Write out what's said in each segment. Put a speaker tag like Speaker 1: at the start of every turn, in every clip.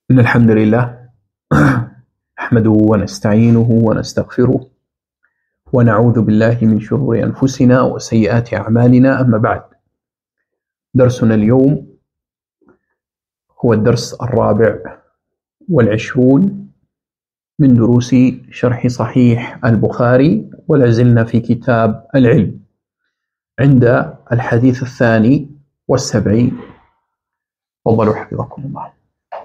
Speaker 1: إن الحمد لله نحمده ونستعينه ونستغفره ونعوذ بالله من شرور أنفسنا وسيئات أعمالنا. أما بعد، درسنا اليوم هو الدرس 24 من دروس شرح صحيح البخاري، ولازلنا في كتاب العلم عند الحديث 72. تفضلوا حفظكم الله.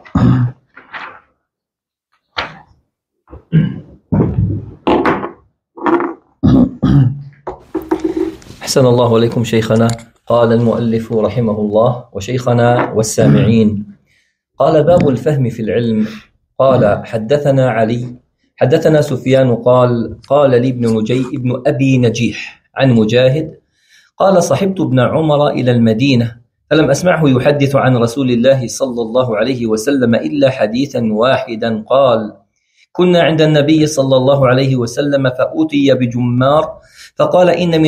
Speaker 2: أحسن الله عليكم شيخنا. قال المؤلف رحمه الله: وشيخنا والسامعين. قال: باب الفهم في العلم. قال: حدثنا علي حدثنا سفيان قال لي ابن أبي نجيح عن مجاهد قال: صحبت ابن عمر إلى المدينة فلم أسمعه يحدث عن رسول الله صلى الله عليه وسلم إلا حديثا واحدا. قال: كنا عند النبي صلى الله عليه وسلم فأتي بجمار فقال: إن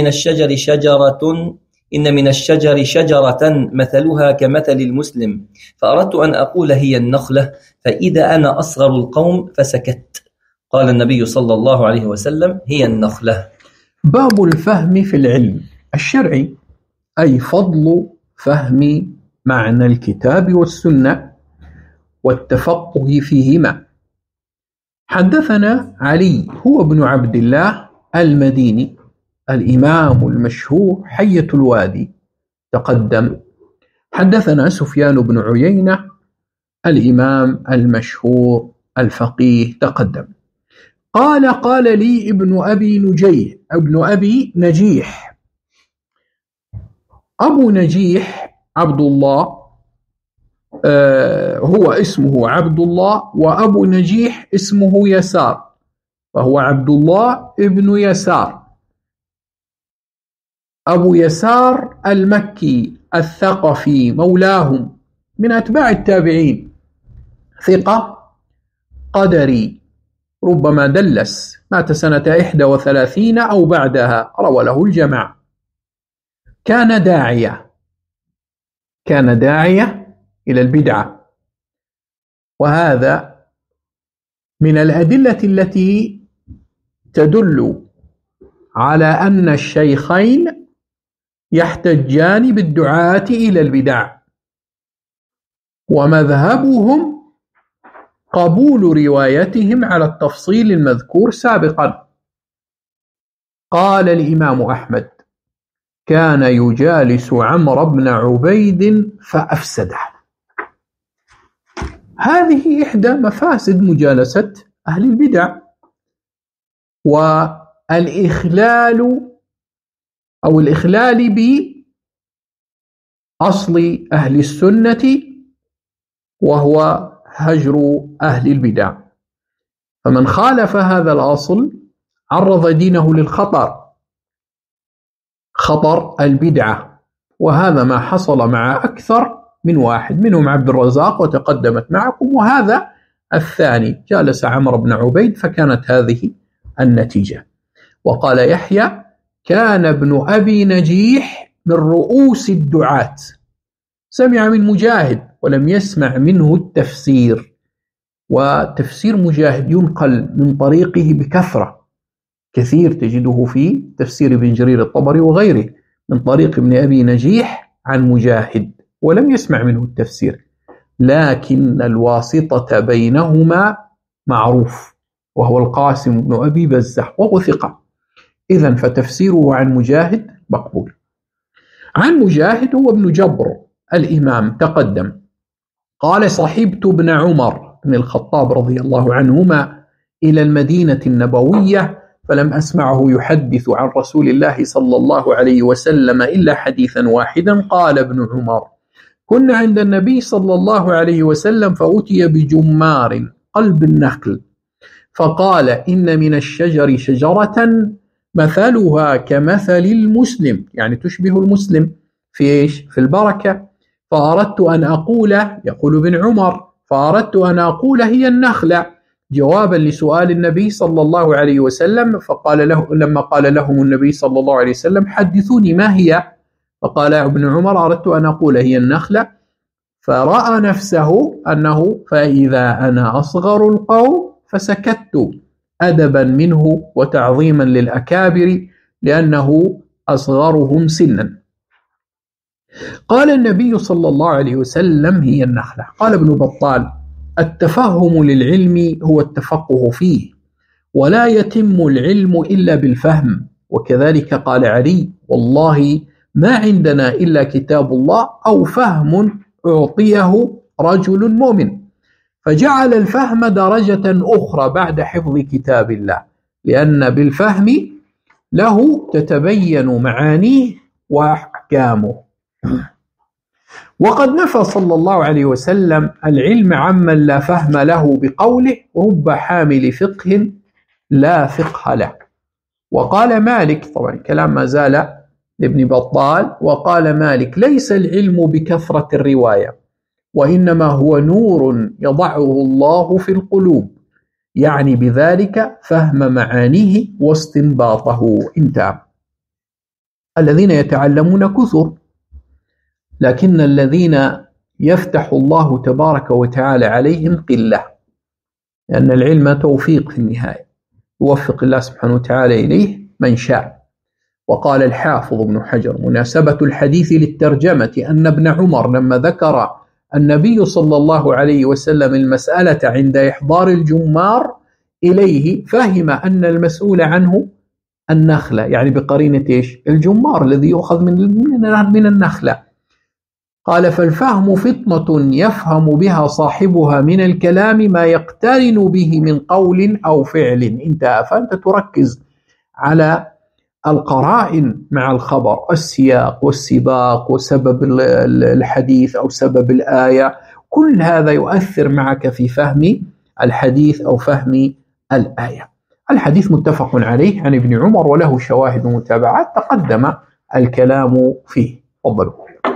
Speaker 2: من الشجر شجرة مثلها كمثل المسلم، فأردت أن أقول هي النخلة، فإذا أنا أصغر القوم فسكت. قال النبي صلى الله عليه وسلم: هي النخلة.
Speaker 1: باب الفهم في العلم الشرعي، أي فضل فهم معنى الكتاب والسنة والتفقه فيهما. حدثنا علي هو ابن عبد الله المديني الإمام المشهور حية الوادي تقدم. حدثنا سفيان بن عيينة الإمام المشهور الفقيه تقدم. قال لي ابن أبي نجيح. أبو نجيح عبد الله، هو اسمه عبد الله، وأبو نجيح اسمه يسار، فهو عبد الله ابن يسار أبو يسار المكي الثقفي مولاهم من أتباع التابعين، ثقة قدري، ربما دلس، مات سنة 31 أو بعدها، روى له الجماعة. كان داعية إلى البدعة، وهذا من الأدلة التي تدل على أن الشيخين يحتجان بالدعاة إلى البدع، ومذهبهم قبول روايتهم على التفصيل المذكور سابقا. قال الإمام أحمد: كان يجالس عمرو بن عبيد فأفسده. هذه إحدى مفاسد مجالسة أهل البدع، والإخلال بأصل أهل السنة، وهو هجر أهل البدع. فمن خالف هذا الأصل عرض دينه للخطر، خطر البدعة، وهذا ما حصل مع أكثر من واحد، منهم عبد الرزاق وتقدمت معكم، وهذا الثاني جالس عمرو بن عبيد فكانت هذه النتيجة. وقال يحيى: كان ابن أبي نجيح من رؤوس الدعاة، سمع من مجاهد ولم يسمع منه التفسير، وتفسير مجاهد ينقل من طريقه بكثرة، كثير تجده في تفسير ابن جرير الطبري وغيره من طريق ابن أبي نجيح عن مجاهد، ولم يسمع منه التفسير، لكن الواسطة بينهما معروف، وهو القاسم بن أبي بزح، وهو ثقة، إذن فتفسيره عن مجاهد مقبول. عن مجاهد هو ابن جبر الإمام تقدم. قال: صحبت ابن عمر بن الخطاب رضي الله عنهما إلى المدينة النبوية فلم أسمعه يحدث عن رسول الله صلى الله عليه وسلم إلا حديثا واحدا. قال ابن عمر: كنا عند النبي صلى الله عليه وسلم فأتي بجمار قلب النخل فقال: إن من الشجر شجرة مثلها كمثل المسلم، يعني تشبه المسلم في إيش؟ في البركة. فأردت أن أقول، يقول ابن عمر، فأردت أن أقول هي النخلة، جوابا لسؤال النبي صلى الله عليه وسلم. لما قال لهم النبي صلى الله عليه وسلم: حدثوني ما هي؟ فقال ابن عمر: أردت أن أقول هي النخلة، فرأى نفسه أنه فإذا أنا أصغر القوم فسكت أدبا منه وتعظيما للأكابر لأنه أصغرهم سنا. قال النبي صلى الله عليه وسلم: هي النخلة. قال ابن بطال: التفهم للعلم هو التفقه فيه، ولا يتم العلم إلا بالفهم. وكذلك قال علي: والله ما عندنا إلا كتاب الله أو فهم أعطيه رجل مؤمن. فجعل الفهم درجة أخرى بعد حفظ كتاب الله، لأن بالفهم له تتبين معانيه وأحكامه. وقد نفى صلى الله عليه وسلم العلم عمن لا فهم له بقوله: رب حامل فقه لا فقه له. وقال مالك، طبعا كلام ما زال لابن بطال، وقال مالك: ليس العلم بكثرة الرواية، وإنما هو نور يضعه الله في القلوب، يعني بذلك فهم معانيه واستنباطه. انتهى. الذين يتعلمون كثر، لكن الذين يفتح الله تبارك وتعالى عليهم قلة، لأن العلم توفيق في النهاية، يوفق الله سبحانه وتعالى إليه من شاء. وقال الحافظ ابن حجر: مناسبة الحديث للترجمة أن ابن عمر لما ذكر النبي صلى الله عليه وسلم المسألة عند إحضار الجمار إليه، فهم أن المسؤول عنه النخلة، يعني بقرينة إيش؟ الجمار الذي يؤخذ من النخلة. قال: فالفهم فطنة يفهم بها صاحبها من الكلام ما يقترن به من قول أو فعل. انتهى. فأنت تركز على القرائن مع الخبر، السياق والسباق وسبب الحديث أو سبب الآية، كل هذا يؤثر معك في فهم الحديث أو فهم الآية. الحديث متفق عليه عن ابن عمر وله شواهد ومتابعات تقدم الكلام فيه. تفضلوا.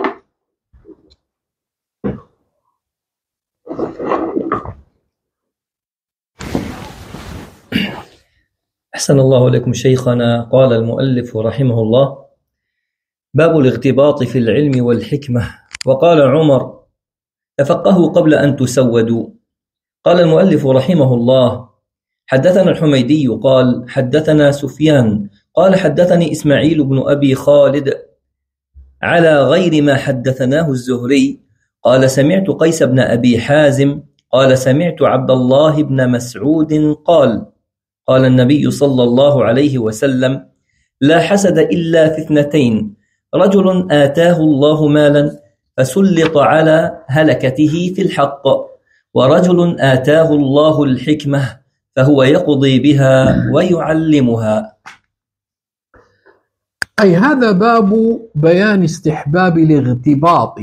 Speaker 2: أحسن الله إليكم شيخنا. قال المؤلف رحمه الله: باب الاغتباط في العلم والحكمة. وقال عمر: تفقهوا قبل أن تسودوا. قال المؤلف رحمه الله: حدثنا الحميدي قال: حدثنا سفيان قال: حدثني إسماعيل بن أبي خالد على غير ما حدثناه الزهري قال: سمعت قيس بن أبي حازم قال: سمعت عبد الله بن مسعود قال: قال النبي صلى الله عليه وسلم: لا حسد إلا في اثنتين: رجل آتاه الله مالا فسلط على هلكته في الحق، ورجل آتاه الله الحكمة فهو يقضي بها ويعلمها.
Speaker 1: أي هذا باب بيان استحباب الاغتباط.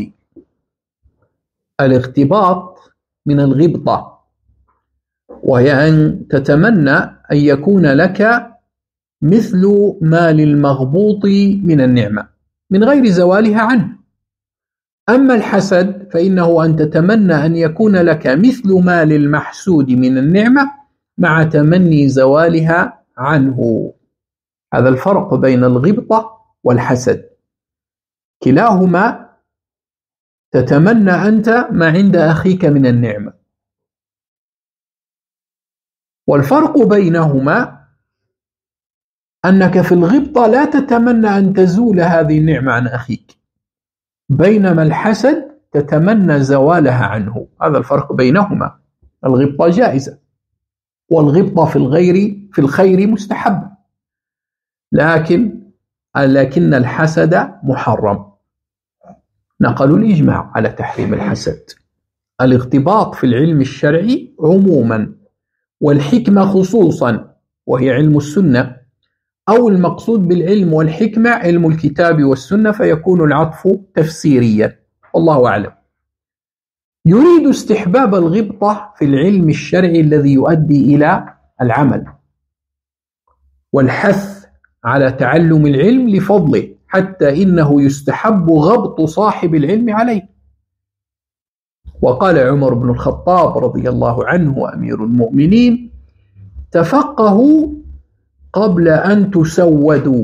Speaker 1: الاغتباط من الغبطة، وهي أن تتمنى أن يكون لك مثل ما للمغبوط من النعمة من غير زوالها عنه. أما الحسد فإنه أن تتمنى أن يكون لك مثل ما للمحسود من النعمة مع تمني زوالها عنه. هذا الفرق بين الغبطة والحسد، كلاهما تتمنى أنت ما عند أخيك من النعمة، والفرق بينهما أنك في الغبطة لا تتمنى أن تزول هذه النعمة عن أخيك، بينما الحسد تتمنى زوالها عنه. هذا الفرق بينهما. الغبطة جائزة، والغبطة في الخير مستحب، لكن الحسد محرم. نقلوا الإجماع على تحريم الحسد. الاغتباط في العلم الشرعي عموما، والحكمة خصوصا، وهي علم السنة، أو المقصود بالعلم والحكمة علم الكتاب والسنة، فيكون العطف تفسيريا، والله أعلم. يريد استحباب الغبطة في العلم الشرعي الذي يؤدي إلى العمل، والحث على تعلم العلم لفضله، حتى إنه يستحب غبط صاحب العلم عليه. وقال عمر بن الخطاب رضي الله عنه أمير المؤمنين: تفقهوا قبل أن تسودوا،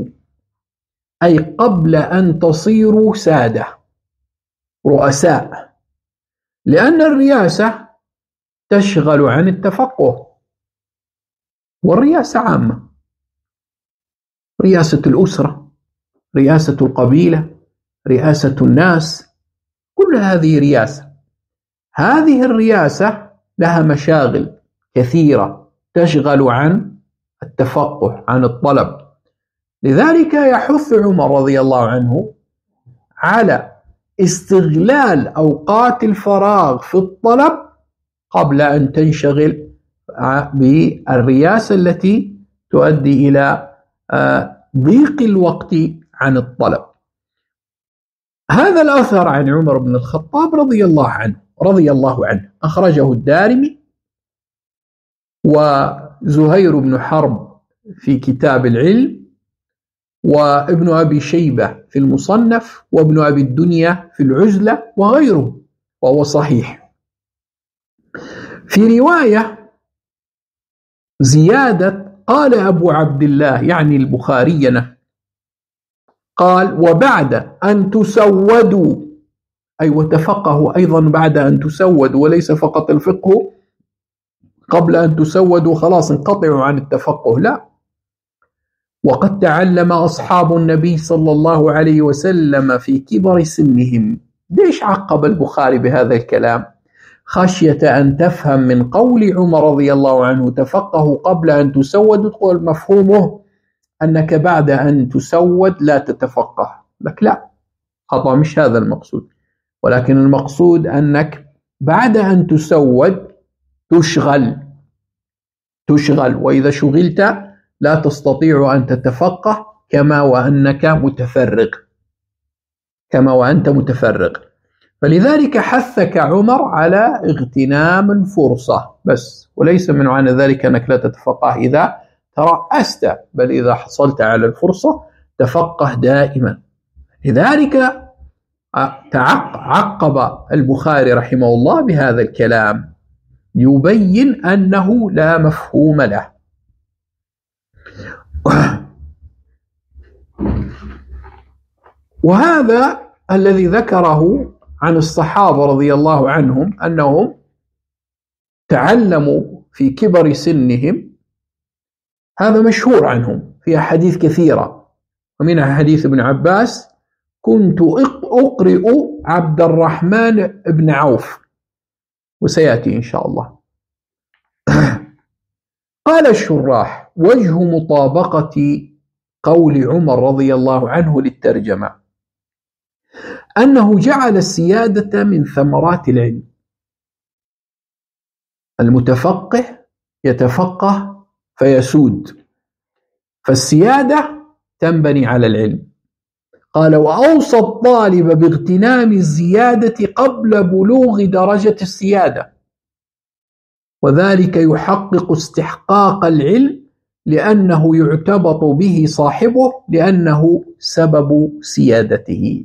Speaker 1: أي قبل أن تصيروا سادة رؤساء، لأن الرياسة تشغل عن التفقه، والرياسة عامة، رياسة الأسرة، رياسة القبيلة، رياسة الناس، كل هذه رياسة. هذه الرياسة لها مشاغل كثيرة تشغل عن التفقه، عن الطلب. لذلك يحث عمر رضي الله عنه على استغلال أوقات الفراغ في الطلب قبل أن تنشغل بالرياسة التي تؤدي إلى ضيق الوقت عن الطلب. هذا الأثر عن عمر بن الخطاب رضي الله عنه أخرجه الدارمي وزهير بن حرب في كتاب العلم، وابن أبي شيبة في المصنف، وابن أبي الدنيا في العزلة، وغيره، وهو صحيح. في رواية زيادة قال أبو عبد الله يعني البخاري قال: وبعد أن تسودوا، أي وتفقهوا أيضا بعد أن تسودوا، وليس فقط الفقه قبل أن تسودوا خلاص انقطعوا عن التفقه، لا. وقد تعلم أصحاب النبي صلى الله عليه وسلم في كبر سنهم. ليش عقب البخاري بهذا الكلام؟ خشية أن تفهم من قول عمر رضي الله عنه تفقهوا قبل أن تسودوا، تقول مفهومه أنك بعد أن تسود لا تتفقه. لك لا، خطأ، مش هذا المقصود، ولكن المقصود أنك بعد أن تسود تشغل، وإذا شغلت لا تستطيع أن تتفقه كما وأنت متفرغ. فلذلك حثك عمر على اغتنام الفرصة بس، وليس من معنى ذلك أنك لا تتفقه إذا ترأست، بل إذا حصلت على الفرصة تفقه دائما. لذلك عقب البخاري رحمه الله بهذا الكلام يبين أنه لا مفهوم له. وهذا الذي ذكره عن الصحابة رضي الله عنهم أنهم تعلموا في كبر سنهم، هذا مشهور عنهم في أحاديث كثيرة، ومنها حديث ابن عباس: كنت أقرئ عبد الرحمن بن عوف، وسيأتي إن شاء الله. قال الشراح: وجه مطابقة قول عمر رضي الله عنه للترجمة أنه جعل السيادة من ثمرات العلم. المتفقه يتفقه فيسود، فالسيادة تنبني على العلم. قال: وأوصى الطالب باغتنام الزيادة قبل بلوغ درجة السيادة، وذلك يحقق استحقاق العلم لأنه يعتبط به صاحبه لأنه سبب سيادته.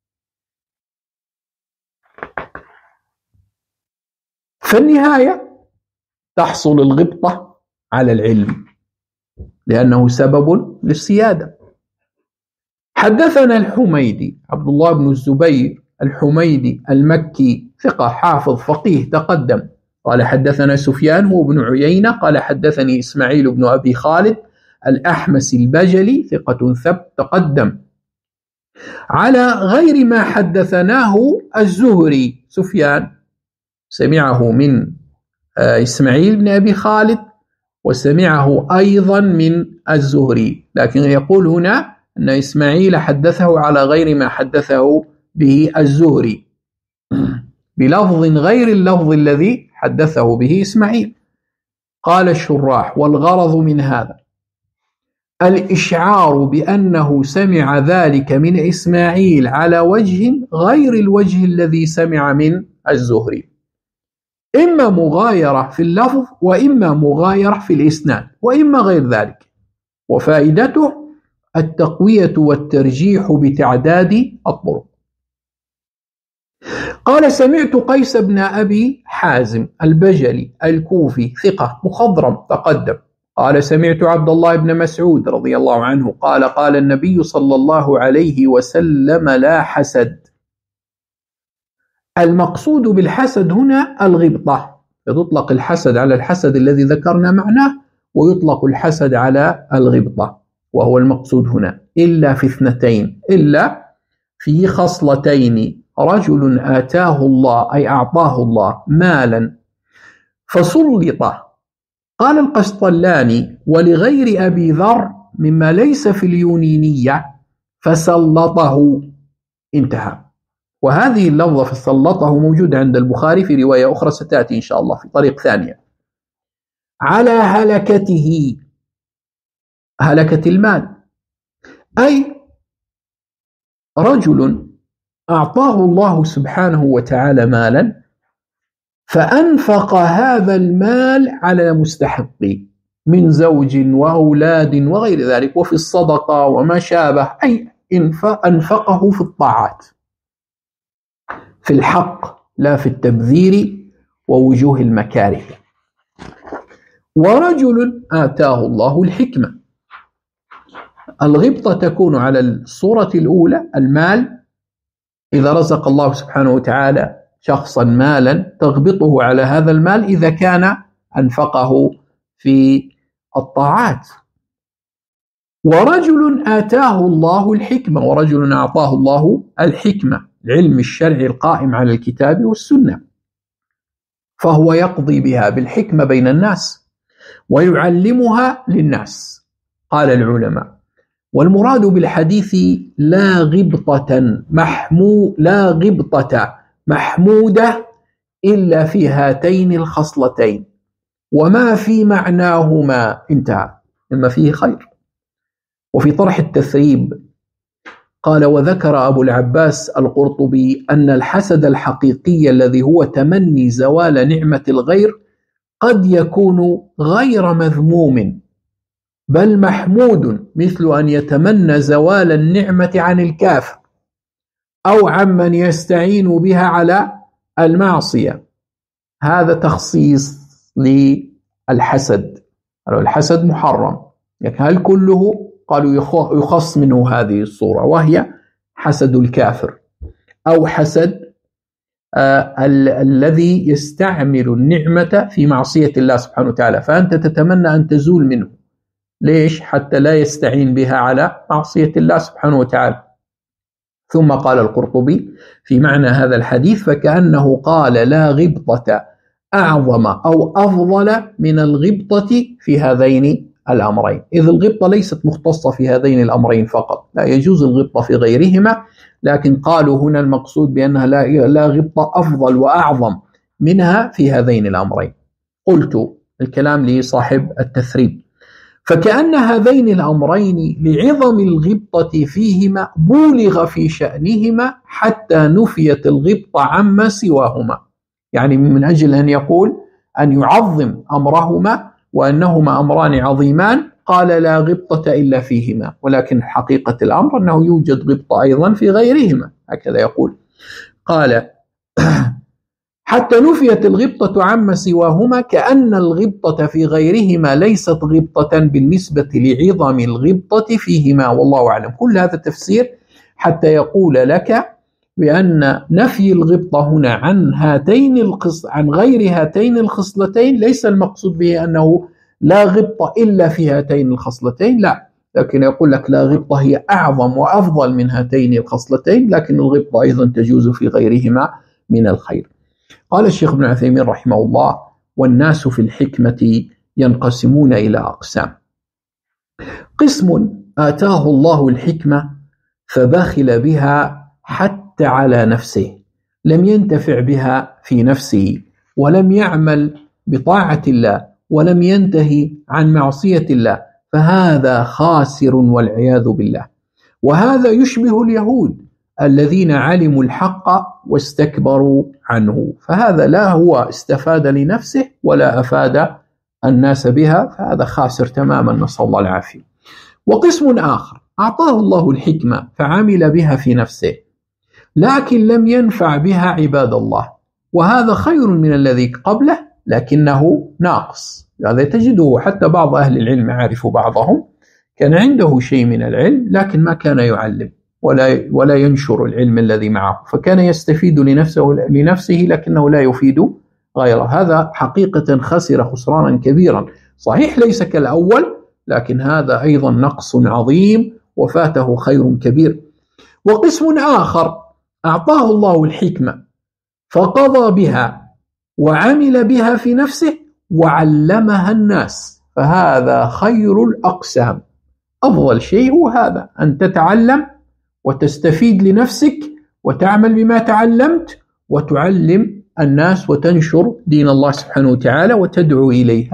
Speaker 1: فالنهاية تحصل الغبطة على العلم لأنه سبب للسيادة. حدثنا الحميدي عبد الله بن الزبير الحميدي المكي، ثقة حافظ فقيه تقدم. قال: حدثنا سفيان هو بن عيينة قال: حدثني إسماعيل بن أبي خالد الأحمسي البجلي، ثقة ثبت تقدم. على غير ما حدثناه الزهري. سفيان سمعه من إسماعيل بن أبي خالد، وسمعه أيضا من الزهري، لكن يقول هنا أن إسماعيل حدثه على غير ما حدثه به الزهري، بلفظ غير اللفظ الذي حدثه به إسماعيل. قال الشراح: والغرض من هذا الإشعار بأنه سمع ذلك من إسماعيل على وجه غير الوجه الذي سمع من الزهري، إما مغايرة في اللفظ، وإما مغايرة في الإسناد، وإما غير ذلك. وفائدته التقوية والترجيح بتعداد الطرق. قال: سمعت قيس بن أبي حازم البجلي الكوفي، ثقة مخضرم تقدم. قال: سمعت عبد الله بن مسعود رضي الله عنه قال: قال النبي صلى الله عليه وسلم: لا حسد. المقصود بالحسد هنا الغبطة، فتطلق الحسد على الحسد الذي ذكرنا معناه، ويطلق الحسد على الغبطة، وهو المقصود هنا، إلا في اثنتين، إلا في خصلتين: رجل آتاه الله أي أعطاه الله مالا فسلط. قال القسطلاني: ولغير أبي ذر مما ليس في اليونينية فسلطه. انتهى. وهذه اللفظة فسلطه موجودة عند البخاري في رواية أخرى ستأتي إن شاء الله في طريق ثانية. على هلكته، هلكة المال، أي رجل أعطاه الله سبحانه وتعالى مالا فأنفق هذا المال على مستحقه من زوج وأولاد وغير ذلك، وفي الصدقة وما شابه، أي أنفقه في الطاعات، في الحق لا في التبذير ووجوه المكاره. ورجل آتاه الله الحكمة، الغبطة تكون على الصورة الأولى المال، إذا رزق الله سبحانه وتعالى شخصا مالا تغبطه على هذا المال إذا كان أنفقه في الطاعات. ورجل آتاه الله الحكمة، ورجل أعطاه الله الحكمة، العلم الشرعي القائم على الكتاب والسنة، فهو يقضي بها بالحكمة بين الناس ويعلمها للناس. قال العلماء: والمراد بالحديث لا غبطة محمودة إلا في هاتين الخصلتين وما في معناهما، انتهى، مما فيه خير. وفي طرح التثريب قال: وذكر أبو العباس القرطبي أن الحسد الحقيقي الذي هو تمني زوال نعمة الغير قد يكون غير مذموم بل محمود، مثل أن يتمنى زوال النعمة عن الكافر أو عمن يستعين بها على المعصية. هذا تخصيص للحسد، الحسد محرم، لكن هل كله؟ قالوا يخص منه هذه الصورة، وهي حسد الكافر أو حسد الذي يستعمل النعمة في معصية الله سبحانه وتعالى، فأنت تتمنى أن تزول منه. ليش؟ حتى لا يستعين بها على معصية الله سبحانه وتعالى. ثم قال القرطبي في معنى هذا الحديث: فكأنه قال لا غبطة أعظم أو أفضل من الغبطة في هذين الأمرين، إذ الغبطة ليست مختصة في هذين الأمرين فقط، لا يجوز الغبطة في غيرهما، لكن قالوا هنا المقصود بأنها لا غبطة أفضل وأعظم منها في هذين الأمرين. قلت الكلام لصاحب التثريب: فكأن هذين الأمرين لعظم الغبطة فيهما بولغ في شأنهما حتى نفيت الغبطة عما سواهما، يعني من أجل أن يقول أن يعظم أمرهما وأنهما أمران عظيمان قال لا غبطة إلا فيهما، ولكن حقيقة الأمر أنه يوجد غبطة أيضا في غيرهما، هكذا يقول. قال: حتى نفيت الغبطة عما سواهما كأن الغبطة في غيرهما ليست غبطة بالنسبة لعظم الغبطة فيهما، والله أعلم. كل هذا التفسير حتى يقول لك بأن نفي الغبطة هنا عن غير هاتين الخصلتين ليس المقصود به أنه لا غبطة إلا في هاتين الخصلتين، لا، لكن يقول لك لا غبطة هي أعظم وأفضل من هاتين الخصلتين، لكن الغبطة أيضا تجوز في غيرهما من الخير. قال الشيخ ابن عثيمين رحمه الله: والناس في الحكمة ينقسمون إلى أقسام: قسم آتاه الله الحكمة فبخل بها حتى على نفسه، لم ينتفع بها في نفسه، ولم يعمل بطاعة الله، ولم ينتهي عن معصية الله، فهذا خاسر والعياذ بالله. وهذا يشبه اليهود الذين علموا الحق واستكبروا عنه، فهذا لا هو استفاد لنفسه ولا أفاد الناس بها، فهذا خاسر تماما، نسأل الله العافية. وقسم آخر أعطاه الله الحكمة فعمل بها في نفسه لكن لم ينفع بها عباد الله، وهذا خير من الذي قبله لكنه ناقص. هذا تجده حتى بعض أهل العلم، عارف بعضهم كان عنده شيء من العلم لكن ما كان يعلم، ولا ينشر العلم الذي معه، فكان يستفيد لنفسه لكنه لا يفيد غيره. هذا حقيقة خسر خسرانا كبيرا، صحيح ليس كالأول، لكن هذا أيضا نقص عظيم وفاته خير كبير. وقسم آخر أعطاه الله الحكمة فقضى بها وعمل بها في نفسه وعلمها الناس، فهذا خير الأقسام. أفضل شيء هو هذا، أن تتعلم وتستفيد لنفسك وتعمل بما تعلمت وتعلم الناس وتنشر دين الله سبحانه وتعالى وتدعو إليه.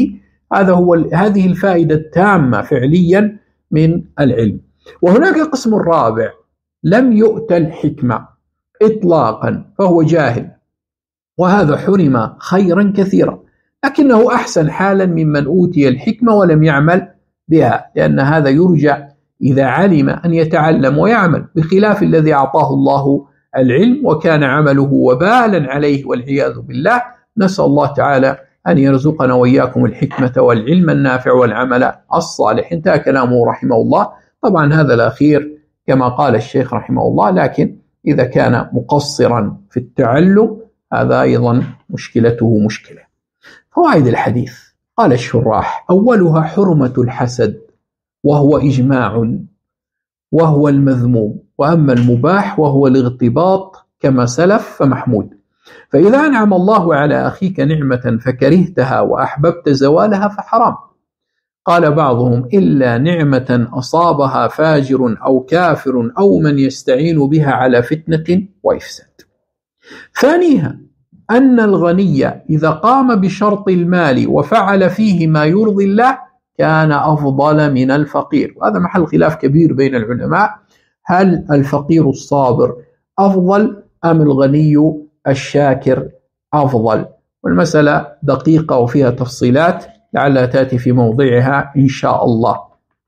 Speaker 1: هذه الفائدة التامة فعليا من العلم. وهناك قسم رابع لم يؤت الحكمة إطلاقا فهو جاهل، وهذا حرم خيرا كثيرا، لكنه أحسن حالا ممن أوتي الحكمة ولم يعمل بها، لأن هذا يرجى إذا علم أن يتعلم ويعمل، بخلاف الذي أعطاه الله العلم وكان عمله وبالا عليه والعياذ بالله. نسأل الله تعالى أن يرزقنا وإياكم الحكمة والعلم النافع والعمل الصالح. انتهى كلامه رحمه الله. طبعا هذا الأخير كما قال الشيخ رحمه الله، لكن إذا كان مقصرا في التعلم هذا أيضا مشكلته مشكلة. فوائد الحديث قال الشراح: أولها حرمة الحسد، وهو إجماع وهو المذموم، وأما المباح وهو الاغتباط كما سلف فمحمود. فإذا أنعم الله على أخيك نعمة فكرهتها وأحببت زوالها فحرام. قال بعضهم: إلا نعمة أصابها فاجر أو كافر أو من يستعين بها على فتنة وإفساد. ثانيها أن الغني إذا قام بشرط المال وفعل فيه ما يرضي الله كان أفضل من الفقير، وهذا محل خلاف كبير بين العلماء، هل الفقير الصابر أفضل أم الغني الشاكر أفضل؟ والمسألة دقيقة وفيها تفصيلات لعلها تأتي في موضعها إن شاء الله.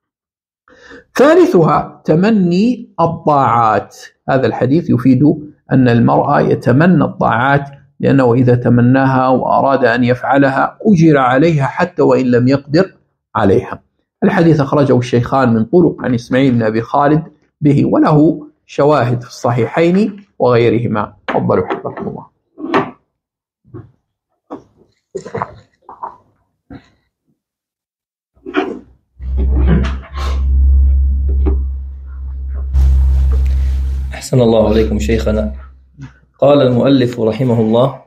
Speaker 1: ثالثها تمني الطاعات، هذا الحديث يفيد أن المرأة يتمنى الطاعات، لأنه إذا تمناها وأراد أن يفعلها أجر عليها حتى وإن لم يقدر عليها. الحديث أخرجه الشيخان من طرق عن إسماعيل بن أبي خالد به، وله شواهد في الصحيحين وغيرهما. تفضلوا حفظكم الله.
Speaker 2: أحسن الله عليكم شيخنا. قال المؤلف رحمه الله: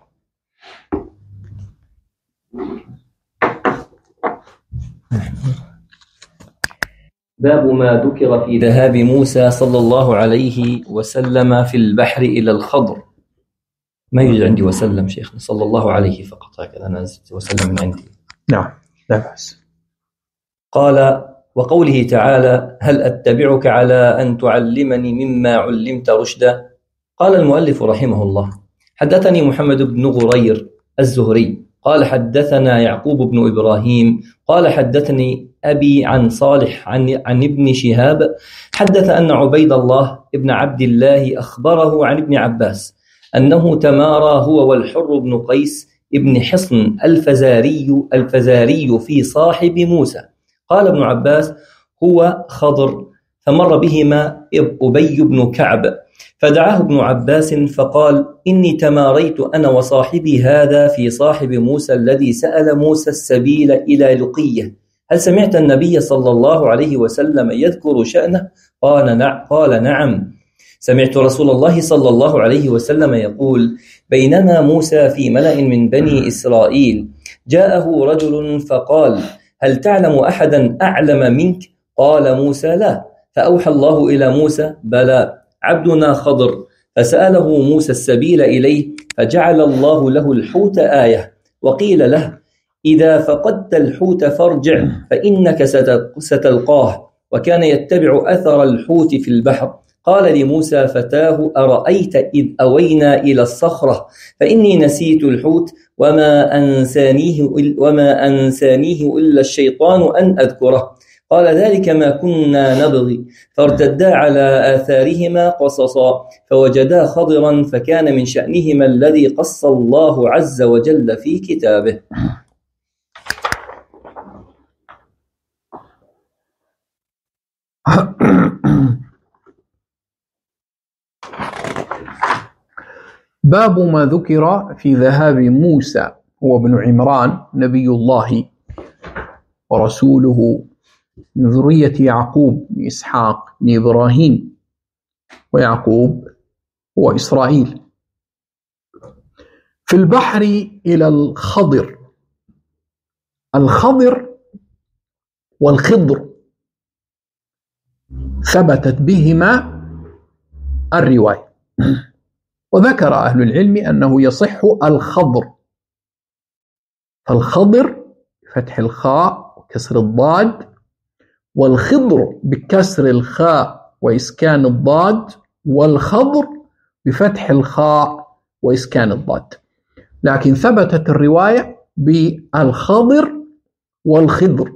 Speaker 2: باب ما ذكر في ذهاب موسى صلى الله عليه وسلم في البحر إلى الخضر. ما يوجد عندي وسلم شيخنا، صلى الله عليه فقط، هكذا أنا نزلت وسلم من عندي.
Speaker 1: نعم لا بأس.
Speaker 2: قال: وقوله تعالى: هل أتبعك على أن تعلمني مما علمت رشدا. قال المؤلف رحمه الله: حدثني محمد بن غرير الزهري قال حدثنا يعقوب بن إبراهيم قال حدثني أبي عن صالح عن ابن شهاب حدث أن عبيد الله ابن عبد الله أخبره عن ابن عباس أنه تمارى هو والحر بن قيس ابن حصن الفزاري في صاحب موسى. قال ابن عباس: هو خضر. فمر بهما أبي بن كعب فدعاه ابن عباس فقال: إني تماريت أنا وصاحبي هذا في صاحب موسى الذي سأل موسى السبيل إلى لقية، هل سمعت النبي صلى الله عليه وسلم يذكر شأنه؟ قال نعم، سمعت رسول الله صلى الله عليه وسلم يقول: بينما موسى في ملأ من بني إسرائيل جاءه رجل فقال: هل تعلم أحدا أعلم منك؟ قال موسى: لا. فأوحى الله إلى موسى: بلى، عبدنا خضر. فسأله موسى السبيل إليه فجعل الله له الحوت آية، وقيل له: إذا فقدت الحوت فارجع فإنك ستلقاه. وكان يتبع أثر الحوت في البحر. قال لموسى فتاه: أرأيت إذ أوينا إلى الصخرة فإني نسيت الحوت وما أنسانيه إلا الشيطان أن أذكره. قال: ذلك ما كنا نبغي. فارتدا على آثارهما قصصا فوجدا خضرا فكان من شأنهما الذي قص الله عز وجل في كتابه.
Speaker 1: باب ما ذكر في ذهاب موسى هو ابن عمران نبي الله ورسوله من ذرية يعقوب بن إسحاق بن إبراهيم، ويعقوب هو إسرائيل، في البحر إلى الخضر. الخضر والخضر ثبتت بهما الرواية، وذكر أهل العلم أنه يصح الخضر، فالخضر بفتح الخاء وكسر الضاد، والخضر بكسر الخاء وإسكان الضاد، والخضر بفتح الخاء وإسكان الضاد. لكن ثبتت الرواية بالخضر والخضر،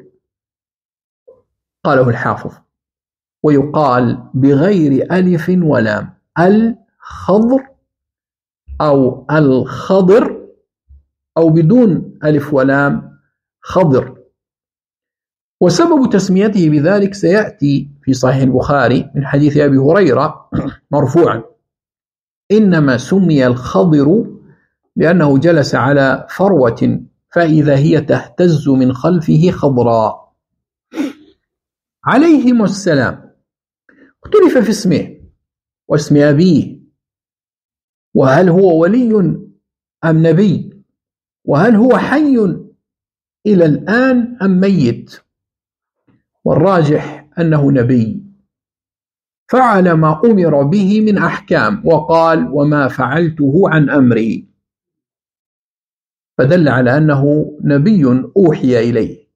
Speaker 1: قاله الحافظ، ويقال بغير ألف ولام، الخضر أو الخضر، أو بدون ألف ولام خضر. وسبب تسميته بذلك سيأتي في صحيح البخاري من حديث أبي هريرة مرفوعا: إنما سمي الخضر لأنه جلس على فروة فإذا هي تهتز من خلفه خضراء. عليهم السلام اختلف في اسمه واسم أبيه، وهل هو ولي أم نبي، وهل هو حي إلى الآن أم ميت، والراجح أنه نبي فعل ما أمر به من أحكام، وقال وما فعلته عن أمري، فدل على أنه نبي أوحي إليه.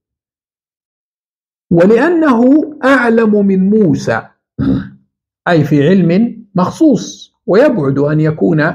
Speaker 1: ولأنه أعلم من موسى، أي في علم مخصوص، ويبعد أن يكون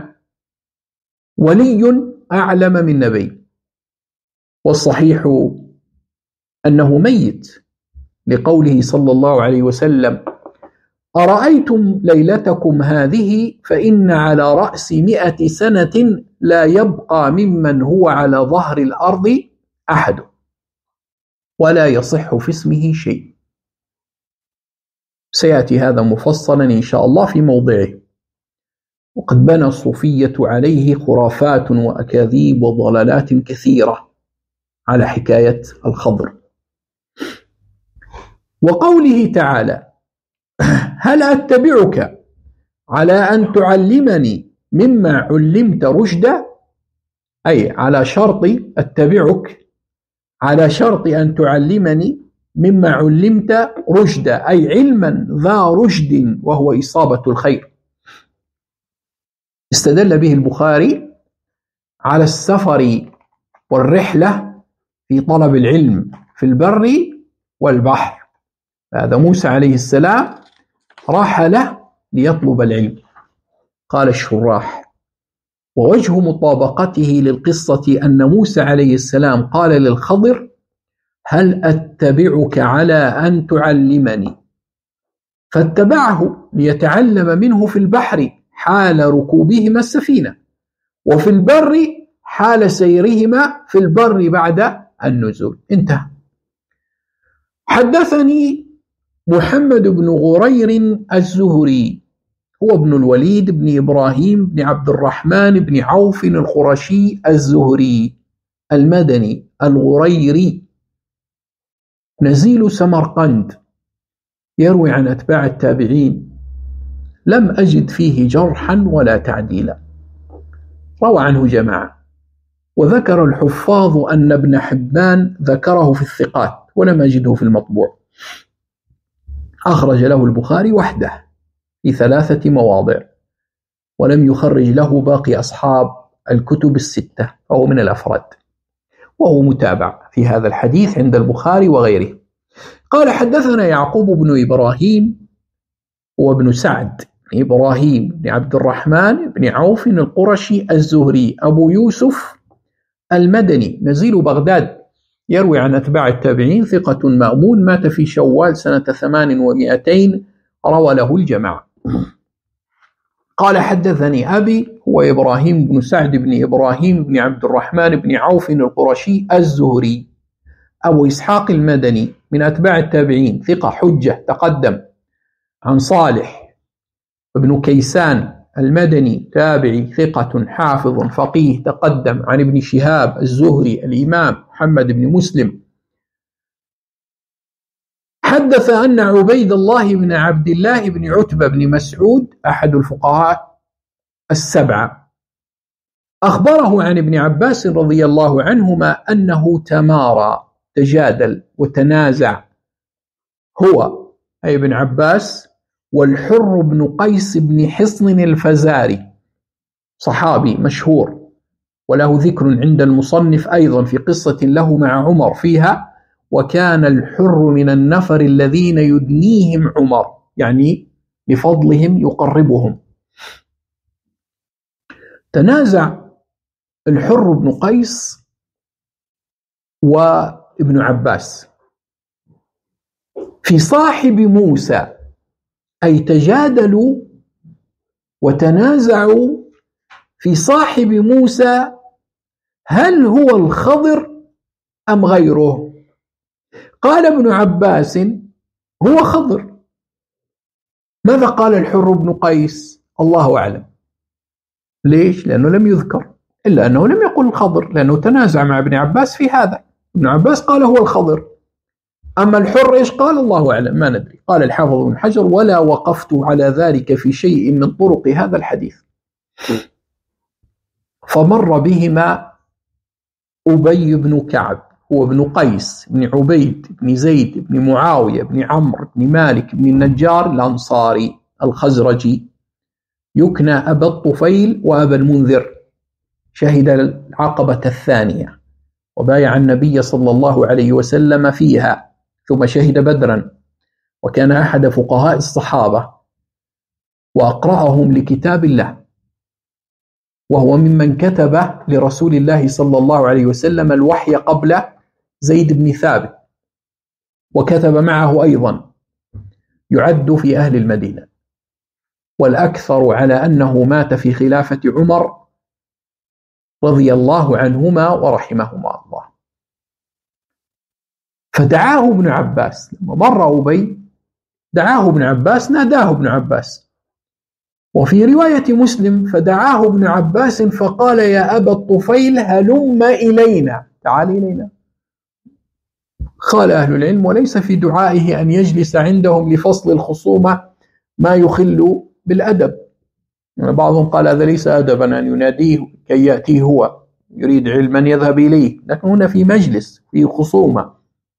Speaker 1: ولي أعلم من نبي، والصحيح أنه ميت، لقوله صلى الله عليه وسلم: أرأيتم ليلتكم هذه فإن على رأس 100 سنة لا يبقى ممن هو على ظهر الأرض أحد ولا يصح في اسمه شيء. سيأتي هذا مفصلا إن شاء الله في موضعه. وقد بنى الصوفية عليه خرافات وأكاذيب وضلالات كثيرة على حكاية الخضر. وقوله تعالى: هل أتبعك على أن تعلمني مما علمت رشدا، أي على شرط أتبعك على شرط أن تعلمني مما علمت رشدا، أي علما ذا رشد وهو إصابة الخير. استدل به البخاري على السفر والرحلة في طلب العلم في البر والبحر، هذا موسى عليه السلام رحل ليطلب العلم. قال الشراح: ووجه مطابقته للقصة أن موسى عليه السلام قال للخضر: هل أتبعك على أن تعلمني، فاتبعه ليتعلم منه في البحر حال ركوبهما السفينة، وفي البر حال سيرهما في البر بعد النزول. انتهى. حدثني محمد بن غرير الزهري، هو ابن الوليد بن إبراهيم بن عبد الرحمن بن عوف القرشي الزهري المدني الغريري، نزيل سمرقند، يروي عن أتباع التابعين، لم أجد فيه جرحا ولا تعديلا، روى عنه جماعة. وذكر الحفاظ أن ابن حبان ذكره في الثقات ولم أجده في المطبوع. أخرج له البخاري وحده في 3 مواضع، ولم يخرج له باقي أصحاب الكتب الستة، فهو من الأفراد، وهو متابع في هذا الحديث عند البخاري وغيره. قال: حدثنا يعقوب بن إبراهيم وابن سعد بن إبراهيم بن عبد الرحمن بن عوف القرشي الزهري أبو يوسف المدني، نزيل بغداد، يروي عن أتباع التابعين، ثقة مأمون، مات في شوال سنة 800، روى له الجماعة. قال: حدثني أبي هو إبراهيم بن سعد بن إبراهيم بن عبد الرحمن بن عوف القرشي الزهري أبو إسحاق المدني، من أتباع التابعين، ثقة حجة، تقدم، عن صالح بن كيسان المدني تابعي ثقة حافظ فقيه تقدم عن ابن شهاب الزهري الإمام محمد بن مسلم حدث أن عبيد الله بن عبد الله بن عتبة بن مسعود أحد الفقهاء السبعة أخبره عن ابن عباس رضي الله عنهما أنه تمارى تجادل وتنازع هو أي ابن عباس والحر بن قيس بن حصن الفزاري صحابي مشهور وله ذكر عند المصنف أيضا في قصة له مع عمر فيها وكان الحر من النفر الذين يدنيهم عمر يعني لفضلهم يقربهم. تنازع الحر بن قيس وابن عباس في صاحب موسى أي تجادلوا وتنازعوا في صاحب موسى هل هو الخضر أم غيره؟ قال ابن عباس هو خضر. ماذا قال الحر بن قيس؟ الله أعلم. ليش؟ لأنه لم يذكر إلا أنه لم يقل الخضر لأنه تنازع مع ابن عباس في هذا. ابن عباس قال هو الخضر أما الحر إيش قال؟ الله أعلم ما ندري. قال الحافظ بن حجر ولا وقفت على ذلك في شيء من طرق هذا الحديث. فمر بهما أبي بن كعب هو ابن قيس بن عبيد بن زيد بن معاوية بن عمرو بن مالك بن النجار الأنصاري الخزرجي يكنى أبا الطفيل وأبا المنذر شهد العقبة الثانية وبايع النبي صلى الله عليه وسلم فيها ثم شهد بدرا وكان أحد فقهاء الصحابة وأقرأهم لكتاب الله وهو ممن كتب لرسول الله صلى الله عليه وسلم الوحي قبل زيد بن ثابت وكتب معه أيضا يعد في أهل المدينة والأكثر على أنه مات في خلافة عمر رضي الله عنهما ورحمهما الله. فدعاه ابن عباس لما مر أبي دعاه ابن عباس ناداه ابن عباس. وفي رواية مسلم فدعاه ابن عباس فقال يا أبا الطفيل هلم إلينا تعال إلينا. قال أهل العلم وليس في دعائه أن يجلس عندهم لفصل الخصومة ما يخل بالأدب. بعضهم قال هذا ليس أدبا أن يناديه كي يأتيه هو يريد علما يذهب إليه لكن هنا في مجلس في خصومة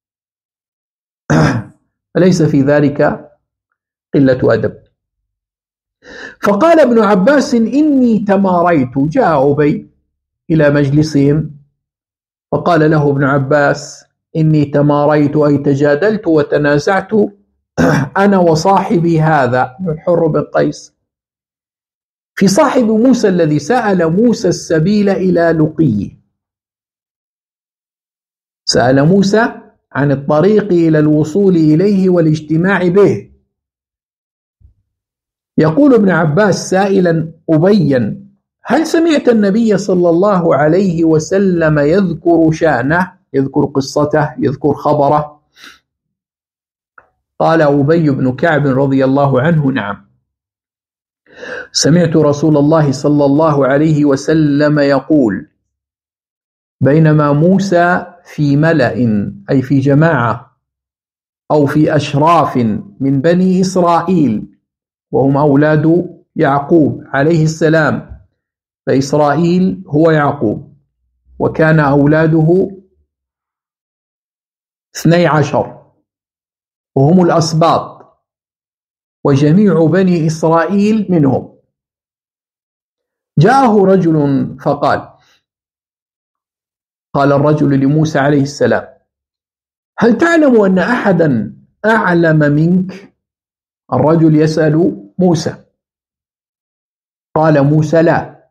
Speaker 1: فليس في ذلك قلة أدب. فقال ابن عباس إني تماريت. جاء أبي إلى مجلسهم فقال له ابن عباس إني تماريت أي تجادلت وتنازعت أنا وصاحبي هذا الحر بن قيس في صاحب موسى الذي سأل موسى السبيل إلى لقيه. سأل موسى عن الطريق إلى الوصول إليه والاجتماع به. يقول ابن عباس سائلا أبيا هل سمعت النبي صلى الله عليه وسلم يذكر شأنه يذكر قصته يذكر خبره؟ قال أبي بن كعب رضي الله عنه نعم سمعت رسول الله صلى الله عليه وسلم يقول بينما موسى في ملأ أي في جماعة أو في أشراف من بني إسرائيل وهم أولاد يعقوب عليه السلام فإسرائيل هو يعقوب وكان أولاده 12 وهم الأسباط وجميع بني إسرائيل منهم. جاءه رجل فقال قال الرجل لموسى عليه السلام هل تعلم أن أحدا أعلم منك؟ الرجل يسأل موسى. قال موسى لا.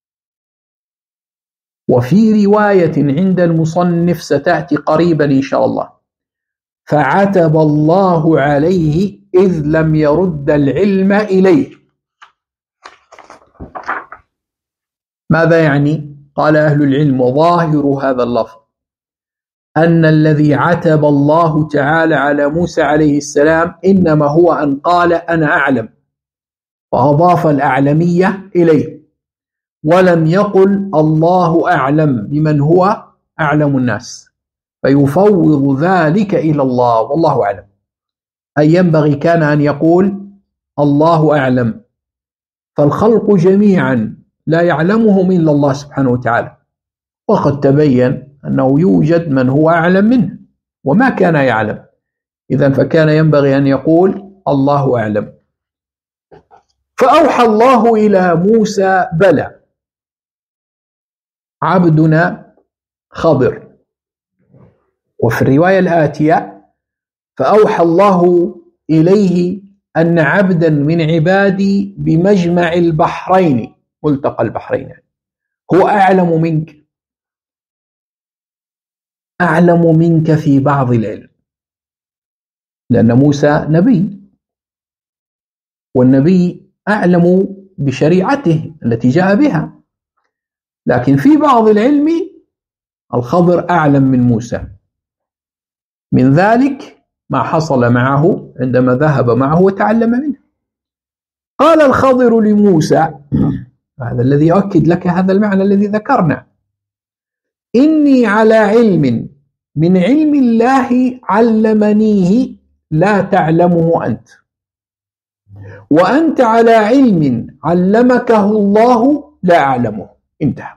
Speaker 1: وفي رواية عند المصنف ستأتي قريبا إن شاء الله فعتب الله عليه إذ لم يرد العلم إليه. ماذا يعني؟ قال أهل العلم وظاهر هذا اللفظ أن الذي عتب الله تعالى على موسى عليه السلام إنما هو أن قال أنا أعلم وأضاف الأعلمية إليه، ولم يقل الله أعلم بمن هو أعلم الناس، فيفوض ذلك إلى الله والله أعلم. أي ينبغي كان أن يقول الله أعلم، فالخلق جميعا لا يعلمهم إلا الله سبحانه وتعالى، وقد تبين أنه يوجد من هو أعلم منه وما كان يعلم، إذن فكان ينبغي أن يقول الله أعلم. فأوحى الله إلى موسى بلى عبدنا خضر. وفي الرواية الآتية فأوحى الله إليه أن عبدا من عبادي بمجمع البحرين ملتقى البحرين هو أعلم منك، أعلم منك في بعض العلم، لأن موسى نبي، والنبي أعلم بشريعته التي جاء بها، لكن في بعض العلم الخضر أعلم من موسى. من ذلك ما حصل معه عندما ذهب معه وتعلم منه. قال الخضر لموسى، هذا الذي يؤكد لك هذا المعنى الذي ذكرنا، إني على علم من علم الله علمنيه لا تعلمه أنت، وأنت على علم علمكه الله لا أعلمه. انتهى.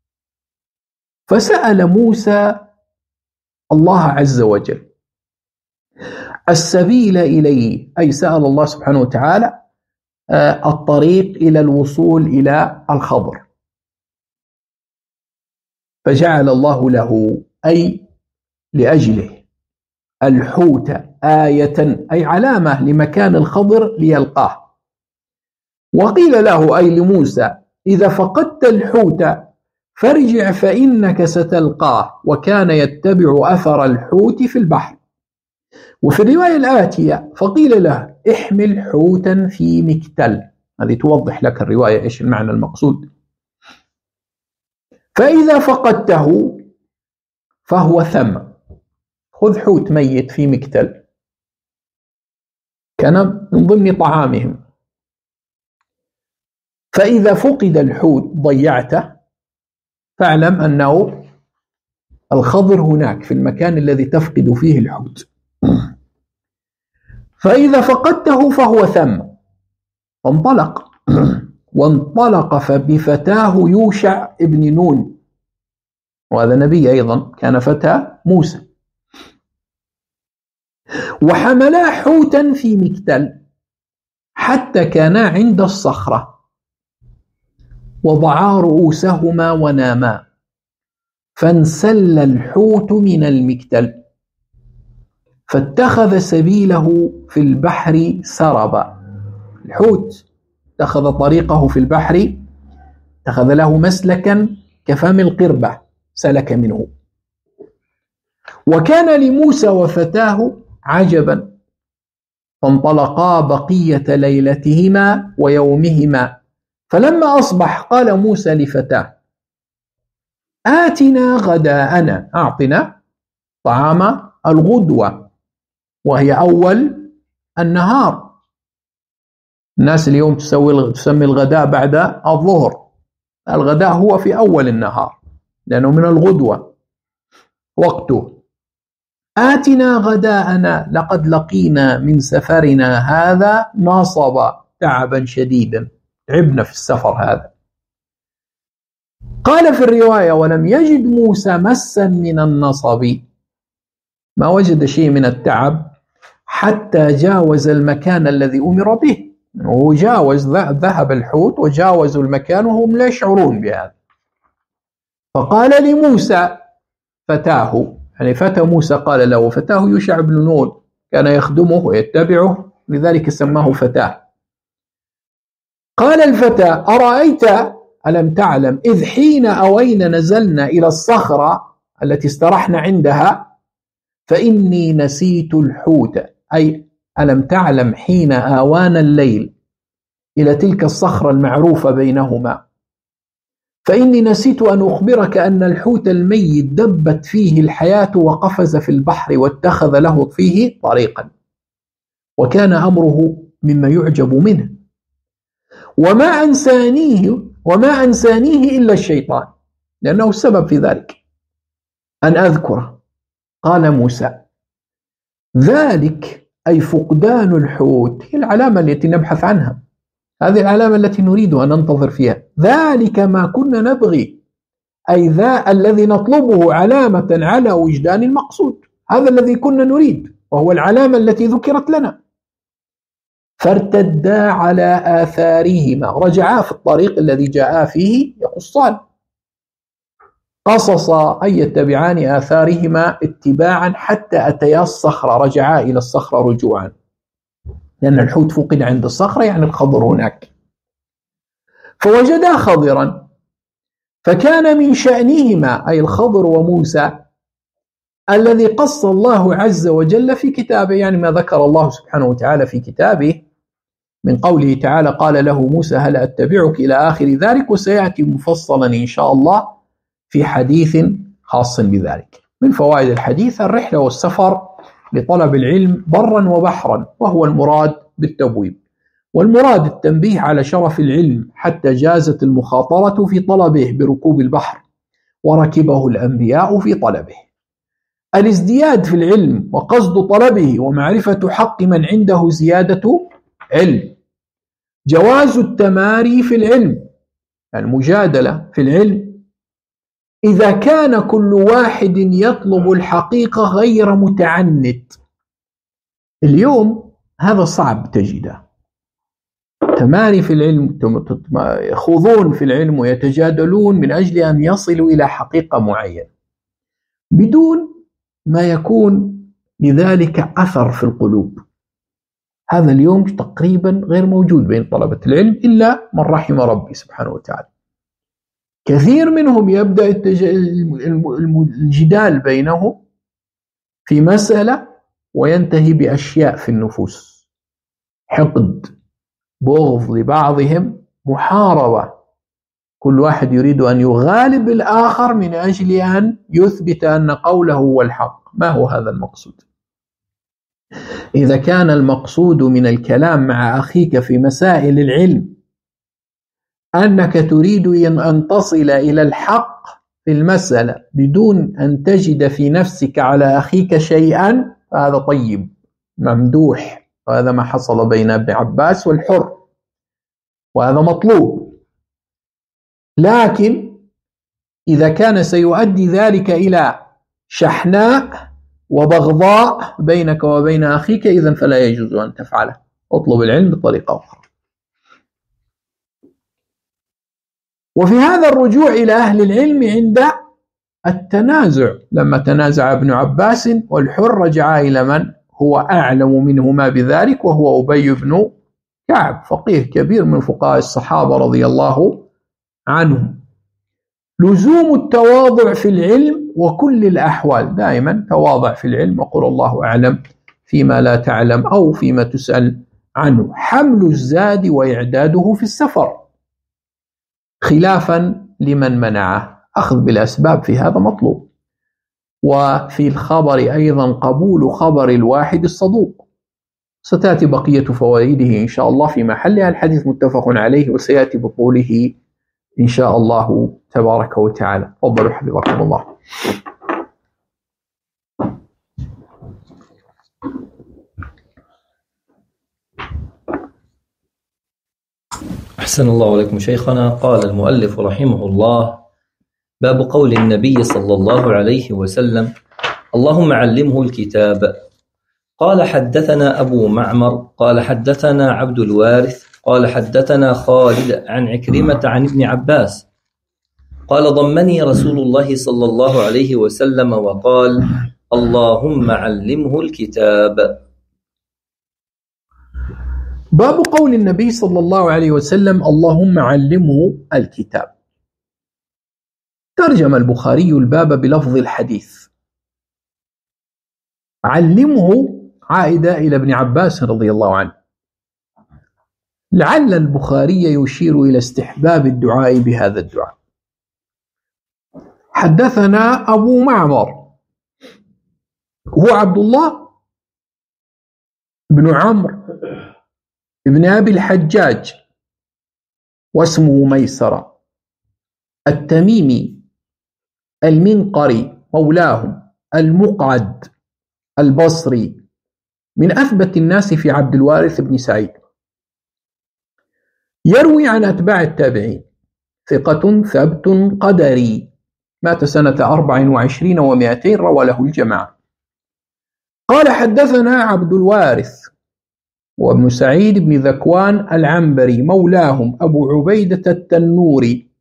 Speaker 1: فسأل موسى الله عز وجل السبيل إليه، أي سأل الله سبحانه وتعالى الطريق إلى الوصول إلى الخضر، فجعل الله له أي لأجله الحوت آية، أي علامة لمكان الخضر ليلقاه. وقيل له أي لموسى إذا فقدت الحوت فارجع فإنك ستلقاه، وكان يتبع أثر الحوت في البحر. وفي الرواية الآتية فقيل له احمل حوتا في مكتل، هذه توضح لك الرواية إيش المعنى المقصود. فإذا فقدته فهو ثم، خذ حوت ميت في مكتل، كان من ضمن طعامهم. فإذا فقد الحوت ضيعته، فاعلم أنه الخضر هناك في المكان الذي تفقد فيه الحوت. فإذا فقدته فهو ثم. فانطلق وانطلق بفتاه يوشع ابن نون، وهذا نبي أيضا كان فتى موسى، وحملا حوتا في مكتل حتى كانا عند الصخرة، وضعا رؤوسهما وناما، فانسل الحوت من المكتل، فاتخذ سبيله في البحر سربا. الحوت اتخذ طريقه في البحر، اتخذ له مسلكا كفم القربة سلك منه. وكان لموسى وفتاه عجبا، فانطلقا بقية ليلتهما ويومهما، فلما أصبح قال موسى لفتاه آتنا غداءنا، أعطنا طعام الغدوة وهي أول النهار. الناس اليوم تسمي الغداء بعد الظهر، الغداء هو في أول النهار لأنه من الغدوة وقته. آتنا غداءنا لقد لقينا من سفرنا هذا نصبا، تعبا شديدا، تعبنا في السفر هذا. قال في الرواية ولم يجد موسى مسا من النصب، ما وجد شيء من التعب حتى جاوز المكان الذي أمر به، وجاوز ذهب الحوت وجاوزوا المكان وهم لا يشعرون بهذا. فقال لموسى فتاه، يعني فتى موسى قال له، فتاه يوشع بن نون كان يخدمه ويتبعه لذلك سماه فتاه. قال الفتى أرأيت ألم تعلم إذ حين أوينا نزلنا إلى الصخرة التي استرحنا عندها فإني نسيت الحوت، أي ألم تعلم حين آوانا الليل إلى تلك الصخرة المعروفة بينهما، فإني نسيت أن أخبرك أن الحوت الميت دبت فيه الحياة وقفز في البحر واتخذ له فيه طريقا، وكان أمره مما يعجب منه. وما أنسانيه إلا الشيطان، لأنه السبب في ذلك أن أذكره. قال موسى: ذلك أي فقدان الحوت هي العلامة التي نبحث عنها، هذه العلامة التي نريد أن ننتظر فيها. ذلك ما كنا نبغي، أي ذا الذي نطلبه علامة على وجدان المقصود، هذا الذي كنا نريد وهو العلامة التي ذكرت لنا. فارتدا على آثارهما، رجعا في الطريق الذي جاء فيه يقصان. قصصا أي يتبعان آثارهما اتباعا حتى أتيا الصخرة، رجعا إلى الصخرة رجوعا، لأن الحوت فقد عند الصخرة، يعني الخضر هناك. فوجدا خضرا، فكان من شأنهما أي الخضر وموسى الذي قص الله عز وجل في كتابه، يعني ما ذكر الله سبحانه وتعالى في كتابه من قوله تعالى: قال له موسى هل أتبعك إلى آخر ذلك، وسيأتي مفصلا إن شاء الله في حديث خاص بذلك. من فوائد الحديث الرحلة والسفر لطلب العلم برا وبحرا، وهو المراد بالتبويب، والمراد التنبيه على شرف العلم حتى جازت المخاطرة في طلبه بركوب البحر، وركبه الأنبياء في طلبه. الازدياد في العلم وقصد طلبه ومعرفة حق من عنده زيادة علم. جواز التماري في العلم، المجادلة في العلم، إذا كان كل واحد يطلب الحقيقة غير متعنت. اليوم هذا صعب تجده، تماري في العلم، يخوضون في العلم ويتجادلون من أجل أن يصلوا إلى حقيقة معينة بدون ما يكون لذلك أثر في القلوب. هذا اليوم تقريبا غير موجود بين طلبة العلم إلا من رحم ربي سبحانه وتعالى. كثير منهم يبدأ الجدال بينه في مسألة وينتهي بأشياء في النفوس، حقد، بغض لبعضهم، محاربة، كل واحد يريد أن يغالب الآخر من أجل أن يثبت أن قوله هو الحق. ما هو هذا المقصود؟ إذا كان المقصود من الكلام مع أخيك في مسائل العلم أنك تريد أن تصل إلى الحق في المسألة بدون أن تجد في نفسك على أخيك شيئا، فهذا طيب ممدوح، وهذا ما حصل بين ابن عباس والحر، وهذا مطلوب. لكن إذا كان سيؤدي ذلك إلى شحناء وبغضاء بينك وبين أخيك، إذن فلا يجوز أن تفعله. اطلب العلم بطريقة أخرى. وفي هذا الرجوع إلى أهل العلم عند التنازع، لما تنازع ابن عباس والحر رجع إلى من هو أعلم منهما بذلك، وهو أبي بن كعب، فقيه كبير من فقهاء الصحابة رضي الله عنهم. لزوم التواضع في العلم وكل الأحوال، دائما تواضع في العلم وقل الله أعلم فيما لا تعلم أو فيما تسأل عنه. حمل الزاد وإعداده في السفر خلافا لمن منعه، أخذ بالأسباب في هذا مطلوب. وفي الخبر أيضا قبول خبر الواحد الصدوق. ستأتي بقية فوائده إن شاء الله في محلها، الحديث متفق عليه وسيأتي بطوله إن شاء الله تبارك وتعالى. تفضلوا حفظكم الله.
Speaker 2: أحسن الله عليكم شيخنا. قال المؤلف رحمه الله: باب قول النبي صلى الله عليه وسلم: اللهم علمه الكتاب. قال حدثنا أبو معمر قال حدثنا عبد الوارث قال حدثنا خالد عن عكرمة عن ابن عباس قال: ضمني رسول الله صلى الله عليه وسلم وقال: اللهم علمه الكتاب.
Speaker 1: باب قول النبي صلى الله عليه وسلم: اللهم علمه الكتاب. ترجم البخاري الباب بلفظ الحديث. علمه عائدة إلى ابن عباس رضي الله عنه. لعل البخاري يشير إلى استحباب الدعاء بهذا الدعاء. حدثنا أبو معمر هو عبد الله بن عمرو بن أبي الحجاج واسمه ميسرة التميمي المنقري مولاهم المقعد البصري، من أثبت الناس في عبد الوارث بن سعيد. يروي عن أتباع التابعين، ثقة ثبت قدري، مات سنة 24 و200، روى له الجماعة. قال حدثنا عبد الوارث وابن سعيد بن ذكوان العنبري مولاهم أبو عبيدة التنوري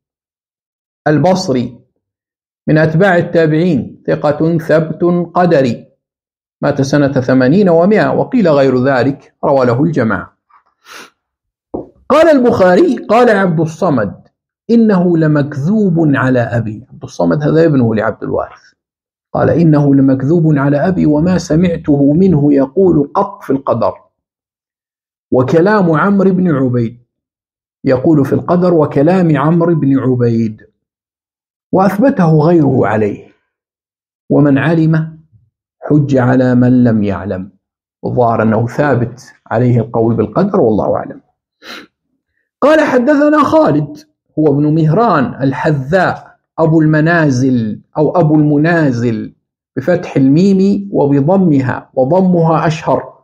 Speaker 1: البصري، من أتباع التابعين، ثقة ثبت قدري، مات سنة 80 و100، وقيل غير ذلك، روى له الجماعة. قال البخاري قال عبد الصمد إنه لمكذوب على أبي. عبد الصمد هذا ابنه لعبد الوارث، قال إنه لمكذوب على أبي وما سمعته منه يقول قط في القدر، وكلام عمرو بن عبيد، يقول في القدر وكلام عمرو بن عبيد، وأثبته غيره عليه، ومن علم حج على من لم يعلم، وظهر أنه ثابت عليه القول بالقدر، والله أعلم. قال حدثنا خالد هو ابن مهران الحذاء أبو المنازل أو أبو المنازل بفتح الميم وبضمها، وضمها أشهر،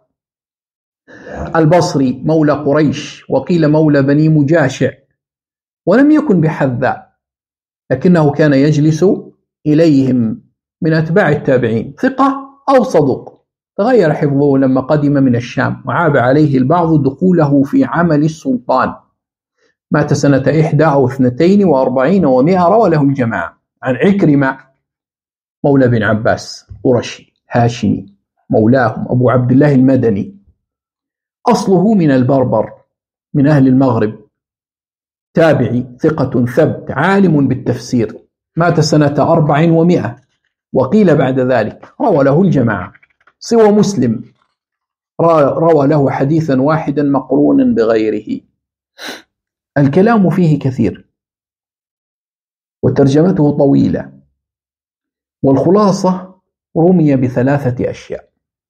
Speaker 1: البصري مولى قريش، وقيل مولى بني مجاشع، ولم يكن بحذاء لكنه كان يجلس إليهم، من أتباع التابعين، ثقة أو صدوق، تغير حفظه لما قدم من الشام، وعاب عليه البعض دخوله في عمل السلطان، مات سنة 41 أو 42 و100، روى له الجماعة. عن عكرمة مولى بن عباس قرشي هاشمي مولاهم أبو عبد الله المدني، أصله من البربر من أهل المغرب، تابعي ثقة ثبت عالم بالتفسير، مات سنة 40 و100، وقيل بعد ذلك، روى له الجماعة سوى مسلم، روى له حديثا واحدا مقرونا بغيره. الكلام فيه كثير وترجمته طويلة، والخلاصة رمي بثلاثة أشياء: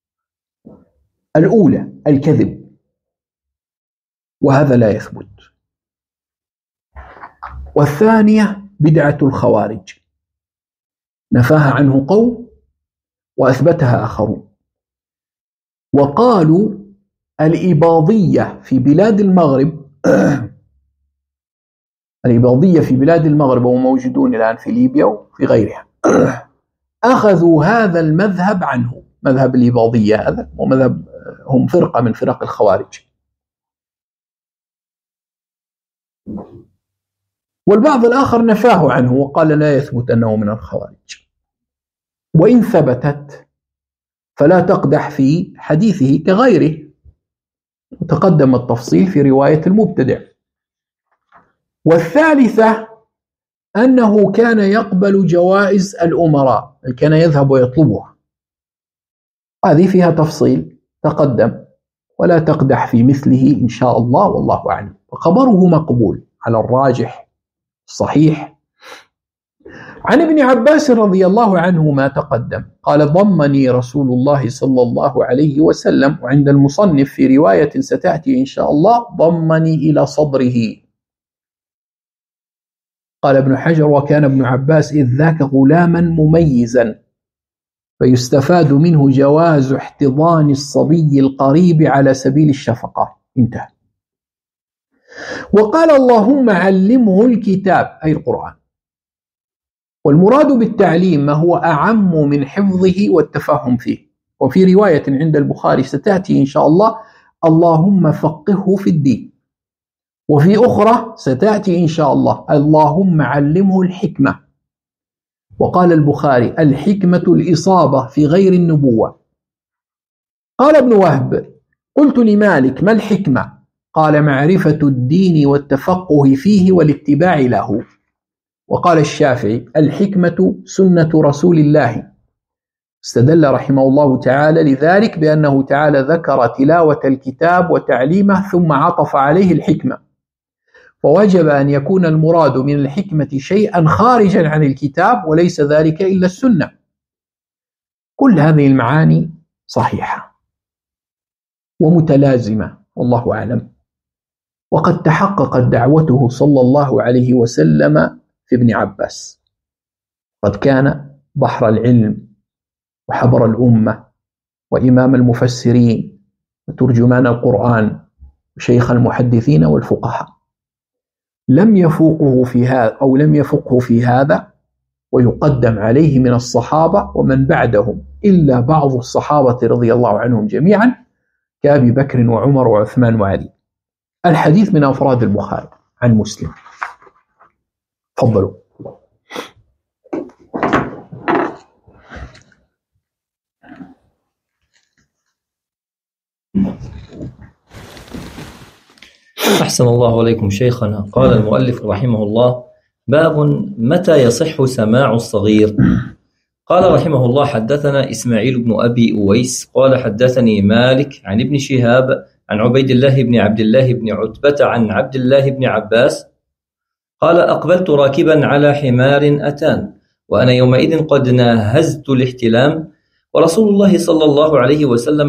Speaker 1: الأولى الكذب، وهذا لا يثبت، والثانية بدعة الخوارج، نفاها عنه قوم وأثبتها آخرون، وقالوا الإباضية في بلاد المغرب الإباضية في بلاد المغرب وموجودون الآن في ليبيا وفي غيرها، أخذوا هذا المذهب عنه، مذهب الإباضية هذا، ومذهب هم فرقة من فرق الخوارج. والبعض الآخر نفاه عنه وقال لا يثبت أنه من الخوارج، وإن ثبتت فلا تقدح في حديثه كغيره، وتقدم التفصيل في رواية المبتدع. والثالثة أنه كان يقبل جوائز الأمراء، كان يذهب ويطلبها، هذه فيها تفصيل تقدم، ولا تقدح في مثله إن شاء الله، والله أعلم. وخبره مقبول على الراجح الصحيح. عن ابن عباس رضي الله عنه ما تقدم قال ضمني رسول الله صلى الله عليه وسلم، وعند المصنف في رواية ستأتي إن شاء الله ضمني إلى صدره. قال ابن حجر وكان ابن عباس إذ ذاك غلاما مميزا، فيستفاد منه جواز احتضان الصبي القريب على سبيل الشفقة. انتهى. وقال اللهم علمه الكتاب أي القرآن، والمراد بالتعليم ما هو أعم من حفظه والتفهم فيه. وفي رواية عند البخاري ستأتي إن شاء الله اللهم فقهه في الدين، وفي أخرى ستأتي إن شاء الله اللهم علمه الحكمة. وقال البخاري الحكمة الإصابة في غير النبوة. قال ابن وهب قلت لمالك ما الحكمة؟ قال معرفة الدين والتفقه فيه والاتباع له. وقال الشافعي الحكمة سنة رسول الله. استدل رحمه الله تعالى لذلك بأنه تعالى ذكر تلاوة الكتاب وتعليمه ثم عطف عليه الحكمة، فوجب أن يكون المراد من الحكمة شيئا خارجا عن الكتاب، وليس ذلك إلا السنة. كل هذه المعاني صحيحة ومتلازمة، والله أعلم. وقد تحققت دعوته صلى الله عليه وسلم في ابن عباس، قد كان بحر العلم وحبر الأمة وإمام المفسرين وترجمان القرآن وشيخ المحدثين والفقهاء، لم يفوقه في هذا أو لم يفقه في هذا ويقدم عليه من الصحابة ومن بعدهم إلا بعض الصحابة رضي الله عنهم جميعا كأبي بكر وعمر وعثمان وعلي. الحديث من أفراد البخاري عن مسلم. تفضلوا.
Speaker 2: أحسن الله عليكم شيخنا. قال المؤلف رحمه الله: باب متى يصح سماع الصغير. قال رحمه الله: حدثنا إسماعيل بن أبي أويس قال حدثني مالك عن ابن شهاب عن عبيد الله بن عبد الله بن عتبة عن عبد الله بن عباس قال: أقبلت راكبا على حمار أتان وأنا يومئذ قد ناهزت الاحتلام، ورسول الله صلى الله عليه وسلم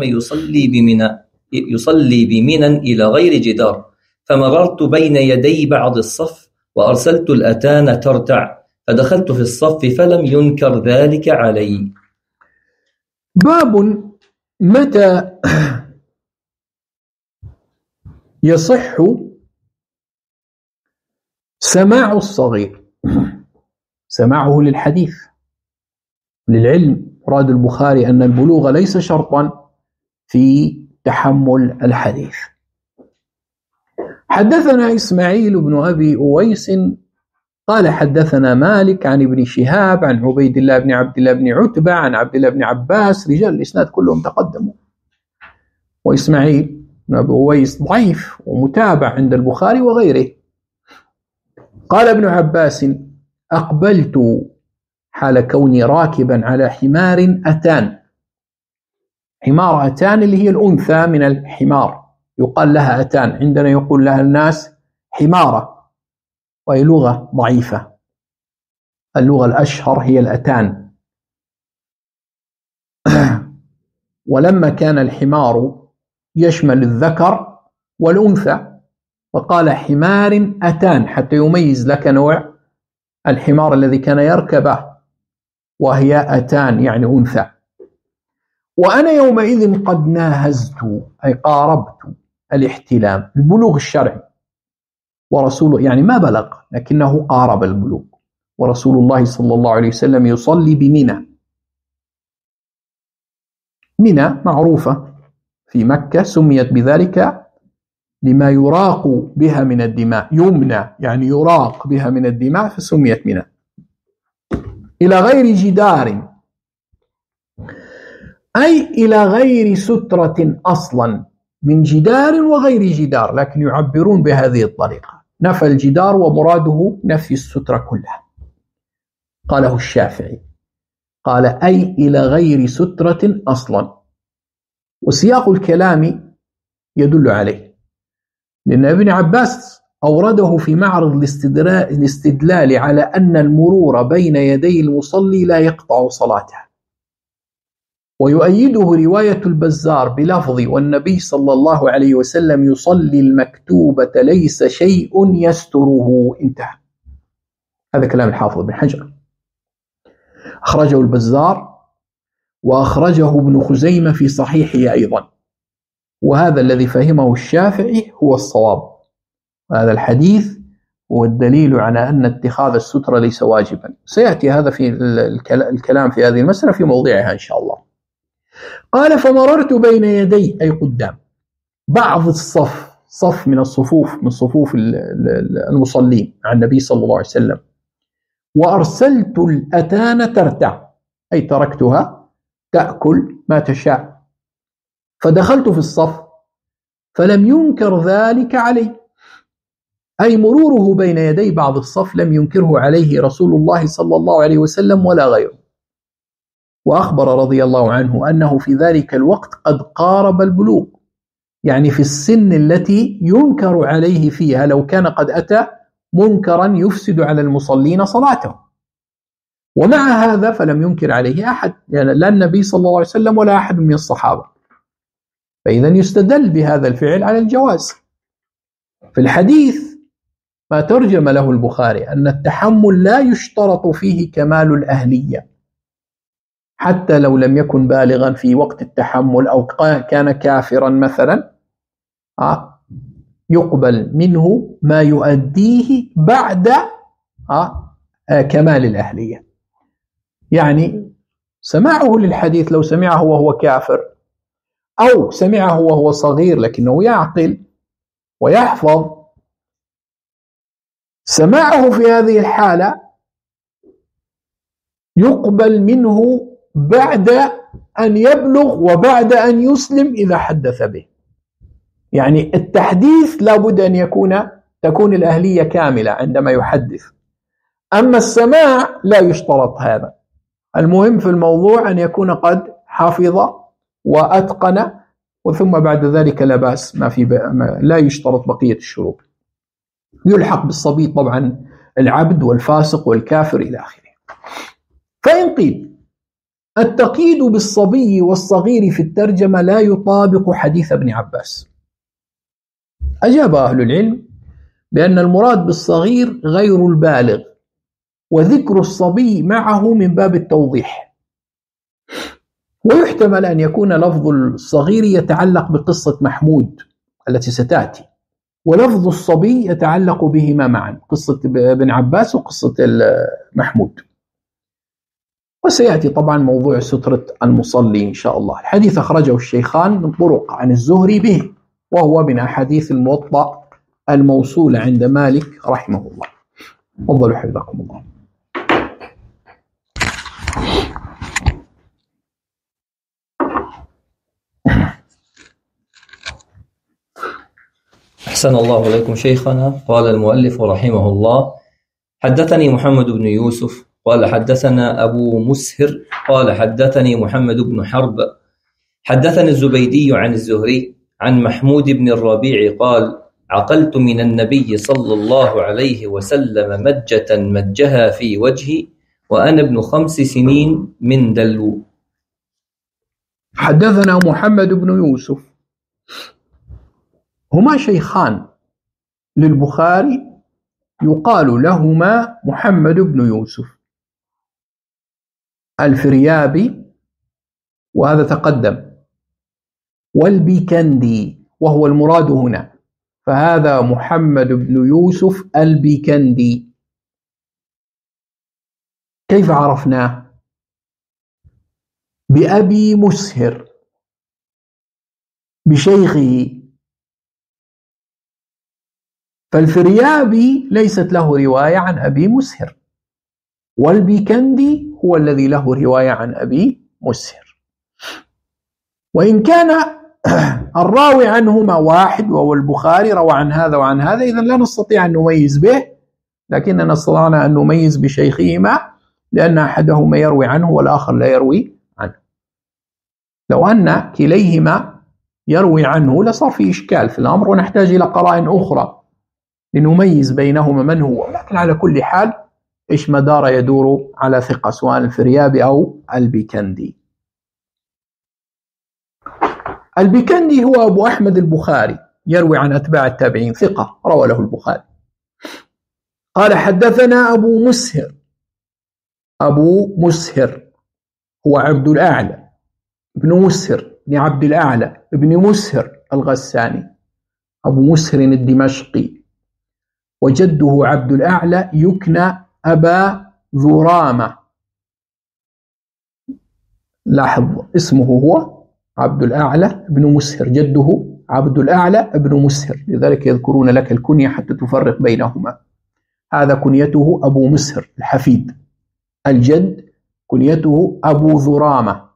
Speaker 2: يصلي بمنى إلى غير جدار، فمررت بين يدي بعض الصف وأرسلت الأتان ترتع، فدخلت في الصف فلم ينكر ذلك علي.
Speaker 1: باب متى يصح سماع الصغير. سماعه للحديث للعلم. مراد البخاري أن البلوغ ليس شرطا في تحمل الحديث. حدثنا إسماعيل بن أبي أويس قال حدثنا مالك عن ابن شهاب عن عبيد الله بن عبد الله بن عتبة عن عبد الله بن عباس. رجال الإسناد كلهم تقدموا، وإسماعيل بن أبي أويس ضعيف ومتابع عند البخاري وغيره. قال ابن عباس: أقبلت حال كوني راكبا على حمار أتان. حمار أتان اللي هي الأنثى من الحمار، يقال لها أتان، عندنا يقول لها الناس حمارة، وهي لغة ضعيفة. اللغة الأشهر هي الأتان. ولما كان الحمار يشمل الذكر والأنثى فقال حمار أتان حتى يميز لك نوع الحمار الذي كان يركبه، وهي أتان يعني أنثى. وأنا يومئذ قد ناهزت أي قاربت الاحتلام، البلوغ الشرعي، ورسوله يعني ما بلغ لكنه قارب البلوغ، ورسول الله صلى الله عليه وسلم يصلي بمنى. منى معروفة في مكة، سميت بذلك لما يراق بها من الدماء، يمنى يعني يراق بها من الدماء فسميت منى. إلى غير جدار أي إلى غير سترة أصلا، من جدار وغير جدار، لكن يعبرون بهذه الطريقة، نفى الجدار ومراده نفي السترة كلها. قاله الشافعي، قال أي إلى غير سترة أصلا، وسياق الكلام يدل عليه، لأن ابن عباس أورده في معرض الاستدلال على أن المرور بين يدي المصلي لا يقطع صلاته، ويؤيده رواية البزار بلفظ والنبي صلى الله عليه وسلم يصلي المكتوبة ليس شيء يستره. انتهى. هذا كلام الحافظ بن حجر، أخرجه البزار وأخرجه ابن خزيمة في صحيحه أيضا، وهذا الذي فهمه الشافعي هو الصواب. هذا الحديث هو الدليل على أن اتخاذ السترة ليس واجبا. سيأتي هذا في الكلام في هذه المسألة في موضعها إن شاء الله. قال فمررت بين يدي أي قدام بعض الصف، صف من الصفوف من صفوف المصلين عن النبي صلى الله عليه وسلم، وأرسلت الأتان ترتع أي تركتها تأكل ما تشاء، فدخلت في الصف فلم ينكر ذلك علي، أي مروره بين يدي بعض الصف لم ينكره عليه رسول الله صلى الله عليه وسلم ولا غيره. وأخبر رضي الله عنه أنه في ذلك الوقت قد قارب البلوغ، يعني في السن التي ينكر عليه فيها، لو كان قد أتى منكرا يفسد على المصلين صلاته. ومع هذا فلم ينكر عليه أحد، يعني لا النبي صلى الله عليه وسلم ولا أحد من الصحابة، فإذا يستدل بهذا الفعل على الجواز. في الحديث ما ترجم له البخاري أن التحمل لا يشترط فيه كمال الأهلية، حتى لو لم يكن بالغا في وقت التحمل أو كان كافرا مثلا، يقبل منه ما يؤديه بعد كمال الأهلية. يعني سماعه للحديث لو سمعه وهو كافر أو سمعه وهو صغير لكنه يعقل ويحفظ، سماعه في هذه الحالة يقبل منه بعد أن يبلغ وبعد أن يسلم إذا حدث به. يعني التحديث لابد أن تكون الأهلية كاملة عندما يحدث، أما السماع لا يشترط هذا. المهم في الموضوع أن يكون قد حفظ وأتقن، وثم بعد ذلك لا بأس، لا يشترط بقية الشروط. يلحق بالصبي طبعا العبد والفاسق والكافر إلى آخره. فإن قيل التقييد بالصبي والصغير في الترجمة لا يطابق حديث ابن عباس، أجاب أهل العلم بأن المراد بالصغير غير البالغ، وذكر الصبي معه من باب التوضيح. ويحتمل أن يكون لفظ الصغير يتعلق بقصة محمود التي ستأتي، ولفظ الصبي يتعلق بهما معا، قصة ابن عباس وقصة محمود. وسيأتي طبعا موضوع سترة المصلي إن شاء الله. الحديث أخرجه الشيخان من طرق عن الزهري به، وهو من أحاديث الموطأ الموصولة عند مالك رحمه الله. تفضلوا حفظكم الله.
Speaker 2: أحسن الله إليكم شيخنا. قال المؤلف رحمه الله: حدثني محمد بن يوسف قال حدثنا أبو مسهر قال حدثني محمد بن حرب حدثني الزبيدي عن الزهري عن محمود بن الربيع قال: عقلت من النبي صلى الله عليه وسلم مجة مجها في وجهي وأنا ابن 5 سنين من دلو.
Speaker 1: حدثنا محمد بن يوسف، هما شيخان للبخاري يقال لهما محمد بن يوسف، الفريابي وهذا تقدم، والبيكندي وهو المراد هنا، فهذا محمد بن يوسف البيكندي. كيف عرفناه؟ بأبي مسهر بشيخه، فالفريابي ليست له رواية عن أبي مسهر، والبيكندي هو الذي له رواية عن أبي مسهر. وإن كان الراوي عنهما واحد وهو البخاري، روى عن هذا وعن هذا، إذن لا نستطيع أن نميز به، لكننا استطعنا أن نميز بشيخهما لأن أحدهما يروي عنه والآخر لا يروي عنه. لو أن كليهما يروي عنه لصار في إشكال في الأمر، ونحتاج إلى قرائن أخرى لنميز بينهما من هو. لكن على كل حال إيش مدار يدور على ثقة، سواء الفريابي أو البيكندي. البيكندي هو أبو أحمد البخاري، يروي عن أتباع التابعين، ثقة روى له البخاري. قال حدثنا أبو مسهر. أبو مسهر هو عبد الأعلى ابن مسهر بن عبد الأعلى ابن مسهر الغساني، أبو مسهر الدمشقي، وجده عبد الأعلى يكنى أبا ذرامة. لاحظ اسمه هو عبد الأعلى ابن مسهر، جده عبد الأعلى ابن مسهر، لذلك يذكرون لك الكنية حتى تفرق بينهما. هذا كنيته أبو مسهر الحفيد، الجد كنيته أبو ذرامة.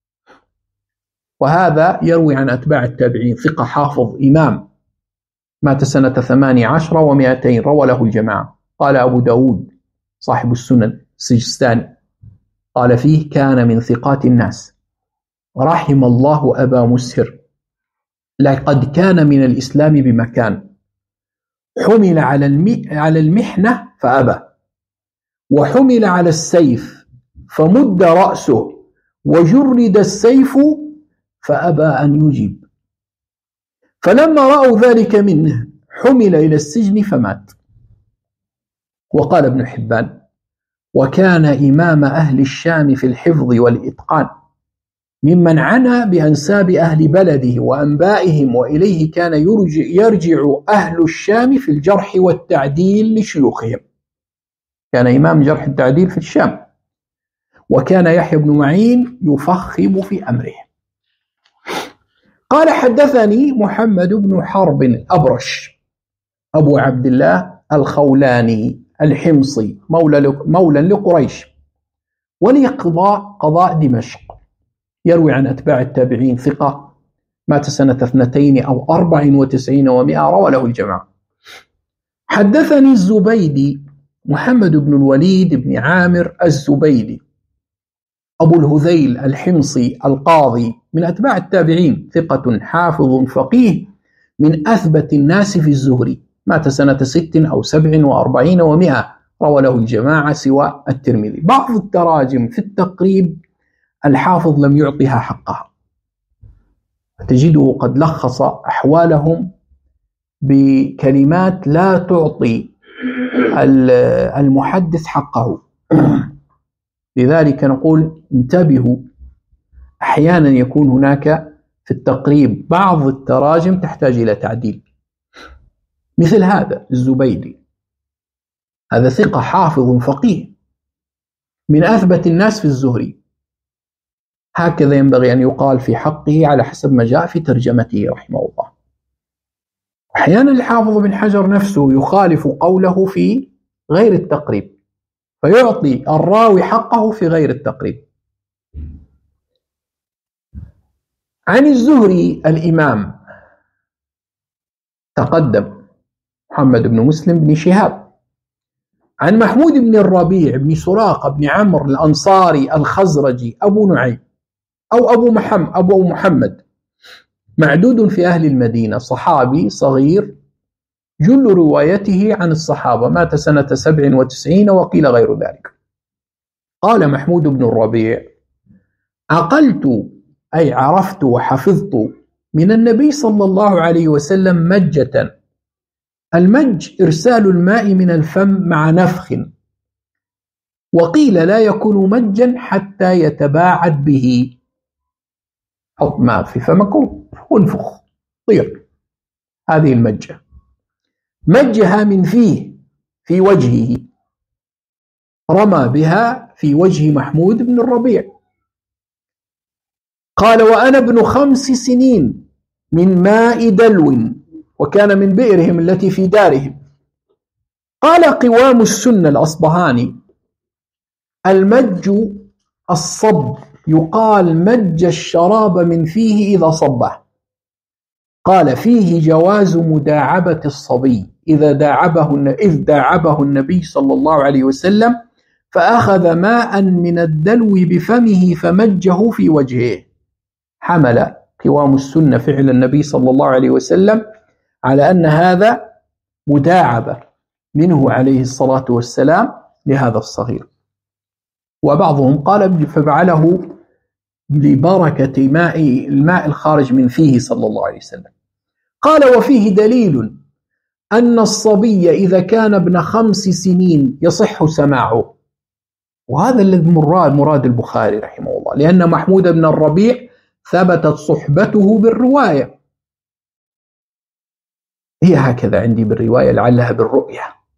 Speaker 1: وهذا يروي عن أتباع التابعين، ثقة حافظ إمام، مات سنة 18 و200، روى له الجماعة. قال أبو داود صاحب السنن السجستاني قال فيه: كان من ثقات الناس، رحم الله أبا مسهر، لقد كان من الإسلام بمكان، حمل على المحنة فأبى، وحمل على السيف فمد رأسه، وجرد السيف فأبى أن يجيب، فلما رأوا ذلك منه حمل إلى السجن فمات. وقال ابن حبان: وكان إمام أهل الشام في الحفظ والإتقان، ممن عنى بأنساب أهل بلده وأنبائهم، وإليه كان يرجع أهل الشام في الجرح والتعديل لشيوخهم. كان إمام جرح التعديل في الشام. وكان يحيى بن معين يفخم في أمره. قال: حدثني محمد بن حرب الأبرش أبو عبد الله الخولاني الحمصي مولى لقريش، ولي قضاء دمشق، يروي عن أتباع التابعين، ثقة، مات سنة 92 أو 94 و100، روى له الجماعة. حدثني الزبيدي محمد بن الوليد بن عامر الزبيدي أبو الهذيل الحمصي القاضي، من أتباع التابعين، ثقة حافظ فقيه، من أثبت الناس في الزهري، مات سنة 6 أو 47 و100، روى له الجماعة سوى الترمذي. بعض التراجم في التقريب الحافظ لم يعطها حقها، تجده قد لخص أحوالهم بكلمات لا تعطي المحدث حقه. لذلك نقول انتبهوا، أحيانا يكون هناك في التقريب بعض التراجم تحتاج إلى تعديل، مثل هذا الزبيدي، هذا ثقة حافظ فقيه من أثبت الناس في الزهري، هكذا ينبغي أن يقال في حقه على حسب ما جاء في ترجمته رحمه الله. أحيانا الحافظ بن حجر نفسه يخالف قوله في غير التقريب، فيعطي الراوي حقه في غير التقريب. عن الزهري الإمام تقدم محمد بن مسلم بن شهاب، عن محمود بن الربيع بن سراقة بن عمرو الأنصاري الخزرجي أبو نعيم أو أبو محمد، معدود في أهل المدينة، صحابي صغير، جل روايته عن الصحابة، مات سنة 97 وقيل غير ذلك. قال محمود بن الربيع: عقلت أي عرفت وحفظت من النبي صلى الله عليه وسلم مجة. المج إرسال الماء من الفم مع نفخ، وقيل لا يكون مجا حتى يتباعد به. حط ماء في فمك وانفخ طير، هذه المجة. مجها من فيه في وجهه، رمى بها في وجه محمود بن الربيع. قال: وأنا ابن 5 سنين من ماء دلو، وكان من بئرهم التي في دارهم. قال قوام السنة الأصبهاني: المج الصب، يقال مج الشراب من فيه إذا صبه. قال: فيه جواز مداعبة الصبي إذ داعبه النبي صلى الله عليه وسلم فأخذ ماء من الدلو بفمه فمجه في وجهه. حمل قوام السنة فعل النبي صلى الله عليه وسلم على أن هذا مداعبة منه عليه الصلاة والسلام لهذا الصغير. وبعضهم قال ففعله لبركة الماء الخارج من فيه صلى الله عليه وسلم. قال: وفيه دليل أن الصبي إذا كان ابن 5 سنين يصح سماعه. وهذا الذي مراد البخاري رحمه الله، لأن محمود بن الربيع ثبتت صحبته بالرواية، هي هكذا عندي بالرواية لعلها بالرؤية،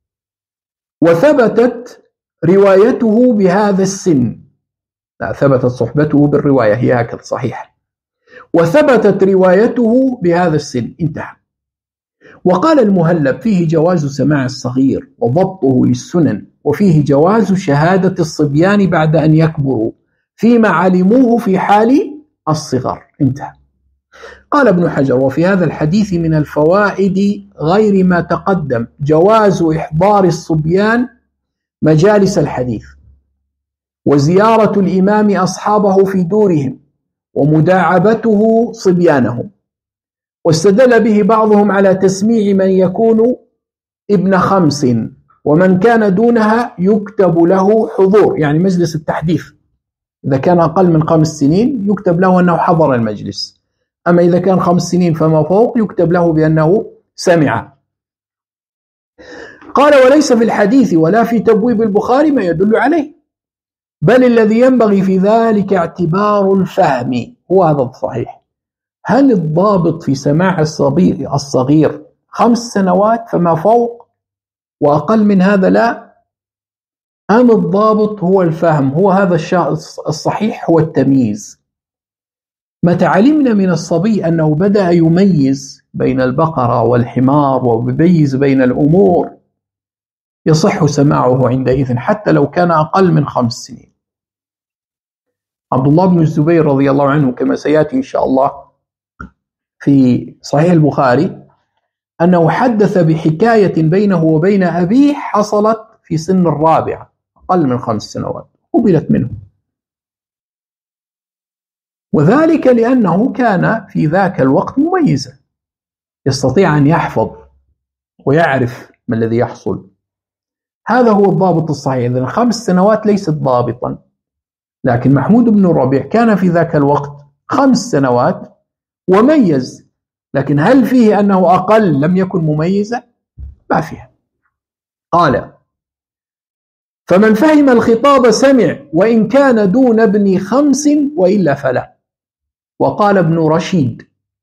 Speaker 1: وثبتت روايته بهذا السن، لا، ثبتت صحبته بالرواية، هي هكذا صحيح، وثبتت روايته بهذا السن، انتهى. وقال المهلب: فيه جواز سماع الصغير وضبطه للسنن، وفيه جواز شهادة الصبيان بعد أن يكبروا فيما علموه في حال الصغر، انتهى. قال ابن حجر: وفي هذا الحديث من الفوائد غير ما تقدم جواز إحضار الصبيان مجالس الحديث، وزيارة الإمام أصحابه في دورهم، ومداعبته صبيانهم. واستدل به بعضهم على تسميع من يكون ابن 5، ومن كان دونها يكتب له حضور، يعني مجلس التحديث، إذا كان أقل من 5 سنين يكتب له أنه حضر المجلس، أما إذا كان 5 سنين فما فوق يكتب له بأنه سمع. قال وليس في الحديث ولا في تبويب البخاري ما يدل عليه، بل الذي ينبغي في ذلك اعتبار الفهم. هو هذا الصحيح. هل الضابط في سماع الصبي الصغير 5 سنوات فما فوق وأقل من هذا لا؟ أم الضابط هو الفهم؟ هو هذا الصحيح هو التمييز. متى علمنا من الصبي أنه بدأ يميز بين البقرة والحمار ويميز بين الأمور يصح سماعه عندئذ حتى لو كان أقل من 5 سنين. عبد الله بن الزبير رضي الله عنه كما سيأتي إن شاء الله في صحيح البخاري أنه حدث بحكاية بينه وبين أبيه حصلت في سن الرابعة أقل من 5 سنوات قبلت منه، وذلك لأنه كان في ذاك الوقت مميزا يستطيع أن يحفظ ويعرف ما الذي يحصل. هذا هو الضابط الصحيح. إذن 5 سنوات ليست ضابطا، لكن محمود بن الربيع كان في ذاك الوقت 5 سنوات وميز، لكن هل فيه أنه أقل لم يكن مميزا؟ ما فيها. قال فمن فهم الخطاب سمع وإن كان دون ابن 5 وإلا فلا. وقال ابن رشيد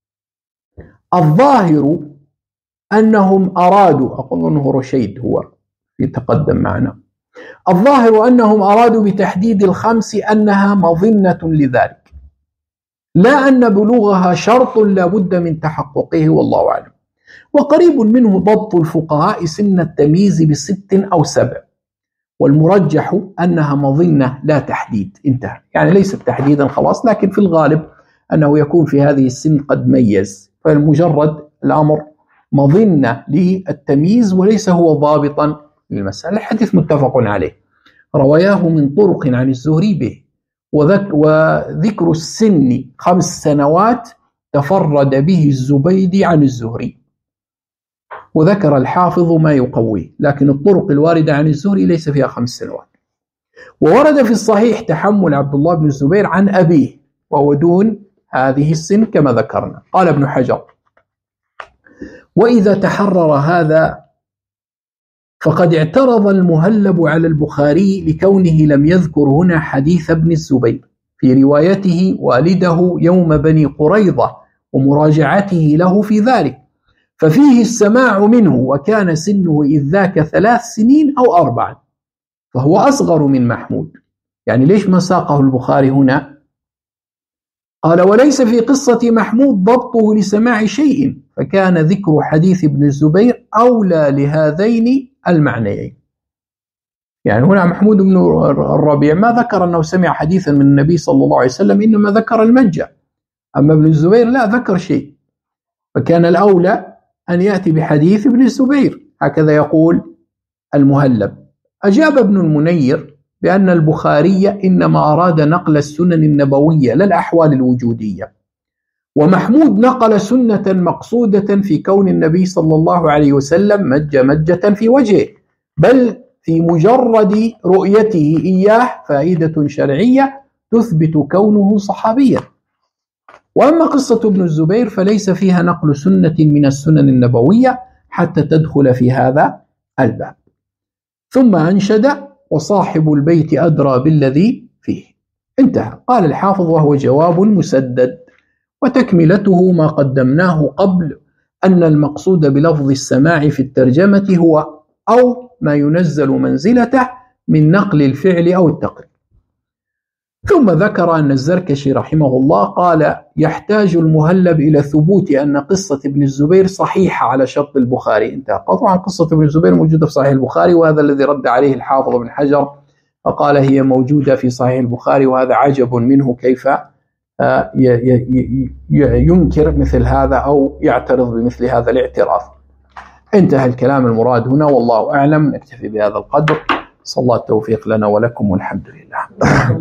Speaker 1: الظاهر أنهم أرادوا، أقول أنه رشيد هو يتقدم معنا، الظاهر أنهم أرادوا بتحديد 5 أنها مظنة لذلك، لا أن بلوغها شرط لا بد من تحققه، والله أعلم. وقريب منه ضبط الفقهاء سن التمييز ب6 أو 7، والمرجح أنها مظنة لا تحديد. انتهى، يعني ليست تحديدا خلاص، لكن في الغالب أنه يكون في هذه السن قد ميز، فالمجرد الأمر مظنة للتمييز وليس هو ضابطا للمسألة. الحديث متفق عليه، رواياه من طرق عن الزهري به، وذكر السن 5 سنوات تفرد به الزبيدي عن الزهري، وذكر الحافظ ما يقويه، لكن الطرق الواردة عن الزهري ليس فيها 5 سنوات. وورد في الصحيح تحمل عبد الله بن الزبير عن أبيه وهو دون هذه السن كما ذكرنا. قال ابن حجر وإذا تحرر هذا فقد اعترض المهلب على البخاري لكونه لم يذكر هنا حديث ابن الزبير في روايته والده يوم بني قريظة ومراجعته له في ذلك، ففيه السماع منه وكان سنه إذ ذاك 3 سنين أو 4، فهو أصغر من محمود. يعني ليش ما ساقه البخاري هنا؟ قال وليس في قصة محمود ضبطه لسماع شيء، فكان ذكر حديث ابن الزبير أولى لهذين المعنيين. يعني هنا محمود بن الربيع ما ذكر أنه سمع حديثا من النبي صلى الله عليه وسلم، إنما ذكر المنجى، أما ابن الزبير لا ذكر شيء، فكان الأولى أن يأتي بحديث ابن الزبير، هكذا يقول المهلب. أجاب ابن المنير بأن البخاري إنما أراد نقل السنن النبوية لا الأحوال الوجودية، ومحمود نقل سنة مقصودة في كون النبي صلى الله عليه وسلم مجة في وجهه، بل في مجرد رؤيته إياه فائدة شرعية تثبت كونه صحابيا. وأما قصة ابن الزبير فليس فيها نقل سنة من السنن النبوية حتى تدخل في هذا الباب. ثم أنشد وصاحب البيت أدرى بالذي فيه. انتهى. قال الحافظ وهو جواب مسدد، وتكملته ما قدمناه قبل أن المقصود بلفظ السماع في الترجمة هو أو ما ينزل منزلته من نقل الفعل أو التقرير. ثم ذكر أن الزركشي رحمه الله قال يحتاج المهلب إلى ثبوت أن قصة ابن الزبير صحيحة على شرط البخاري. انتهى. طبعا قصة ابن الزبير موجودة في صحيح البخاري، وهذا الذي رد عليه الحافظ بن حجر فقال هي موجودة في صحيح البخاري، وهذا عجب منه كيف ينكر مثل هذا أو يعترض بمثل هذا الاعتراض. انتهى الكلام المراد هنا، والله أعلم. نكتفي بهذا القدر، صلى الله التوفيق لنا ولكم والحمد لله.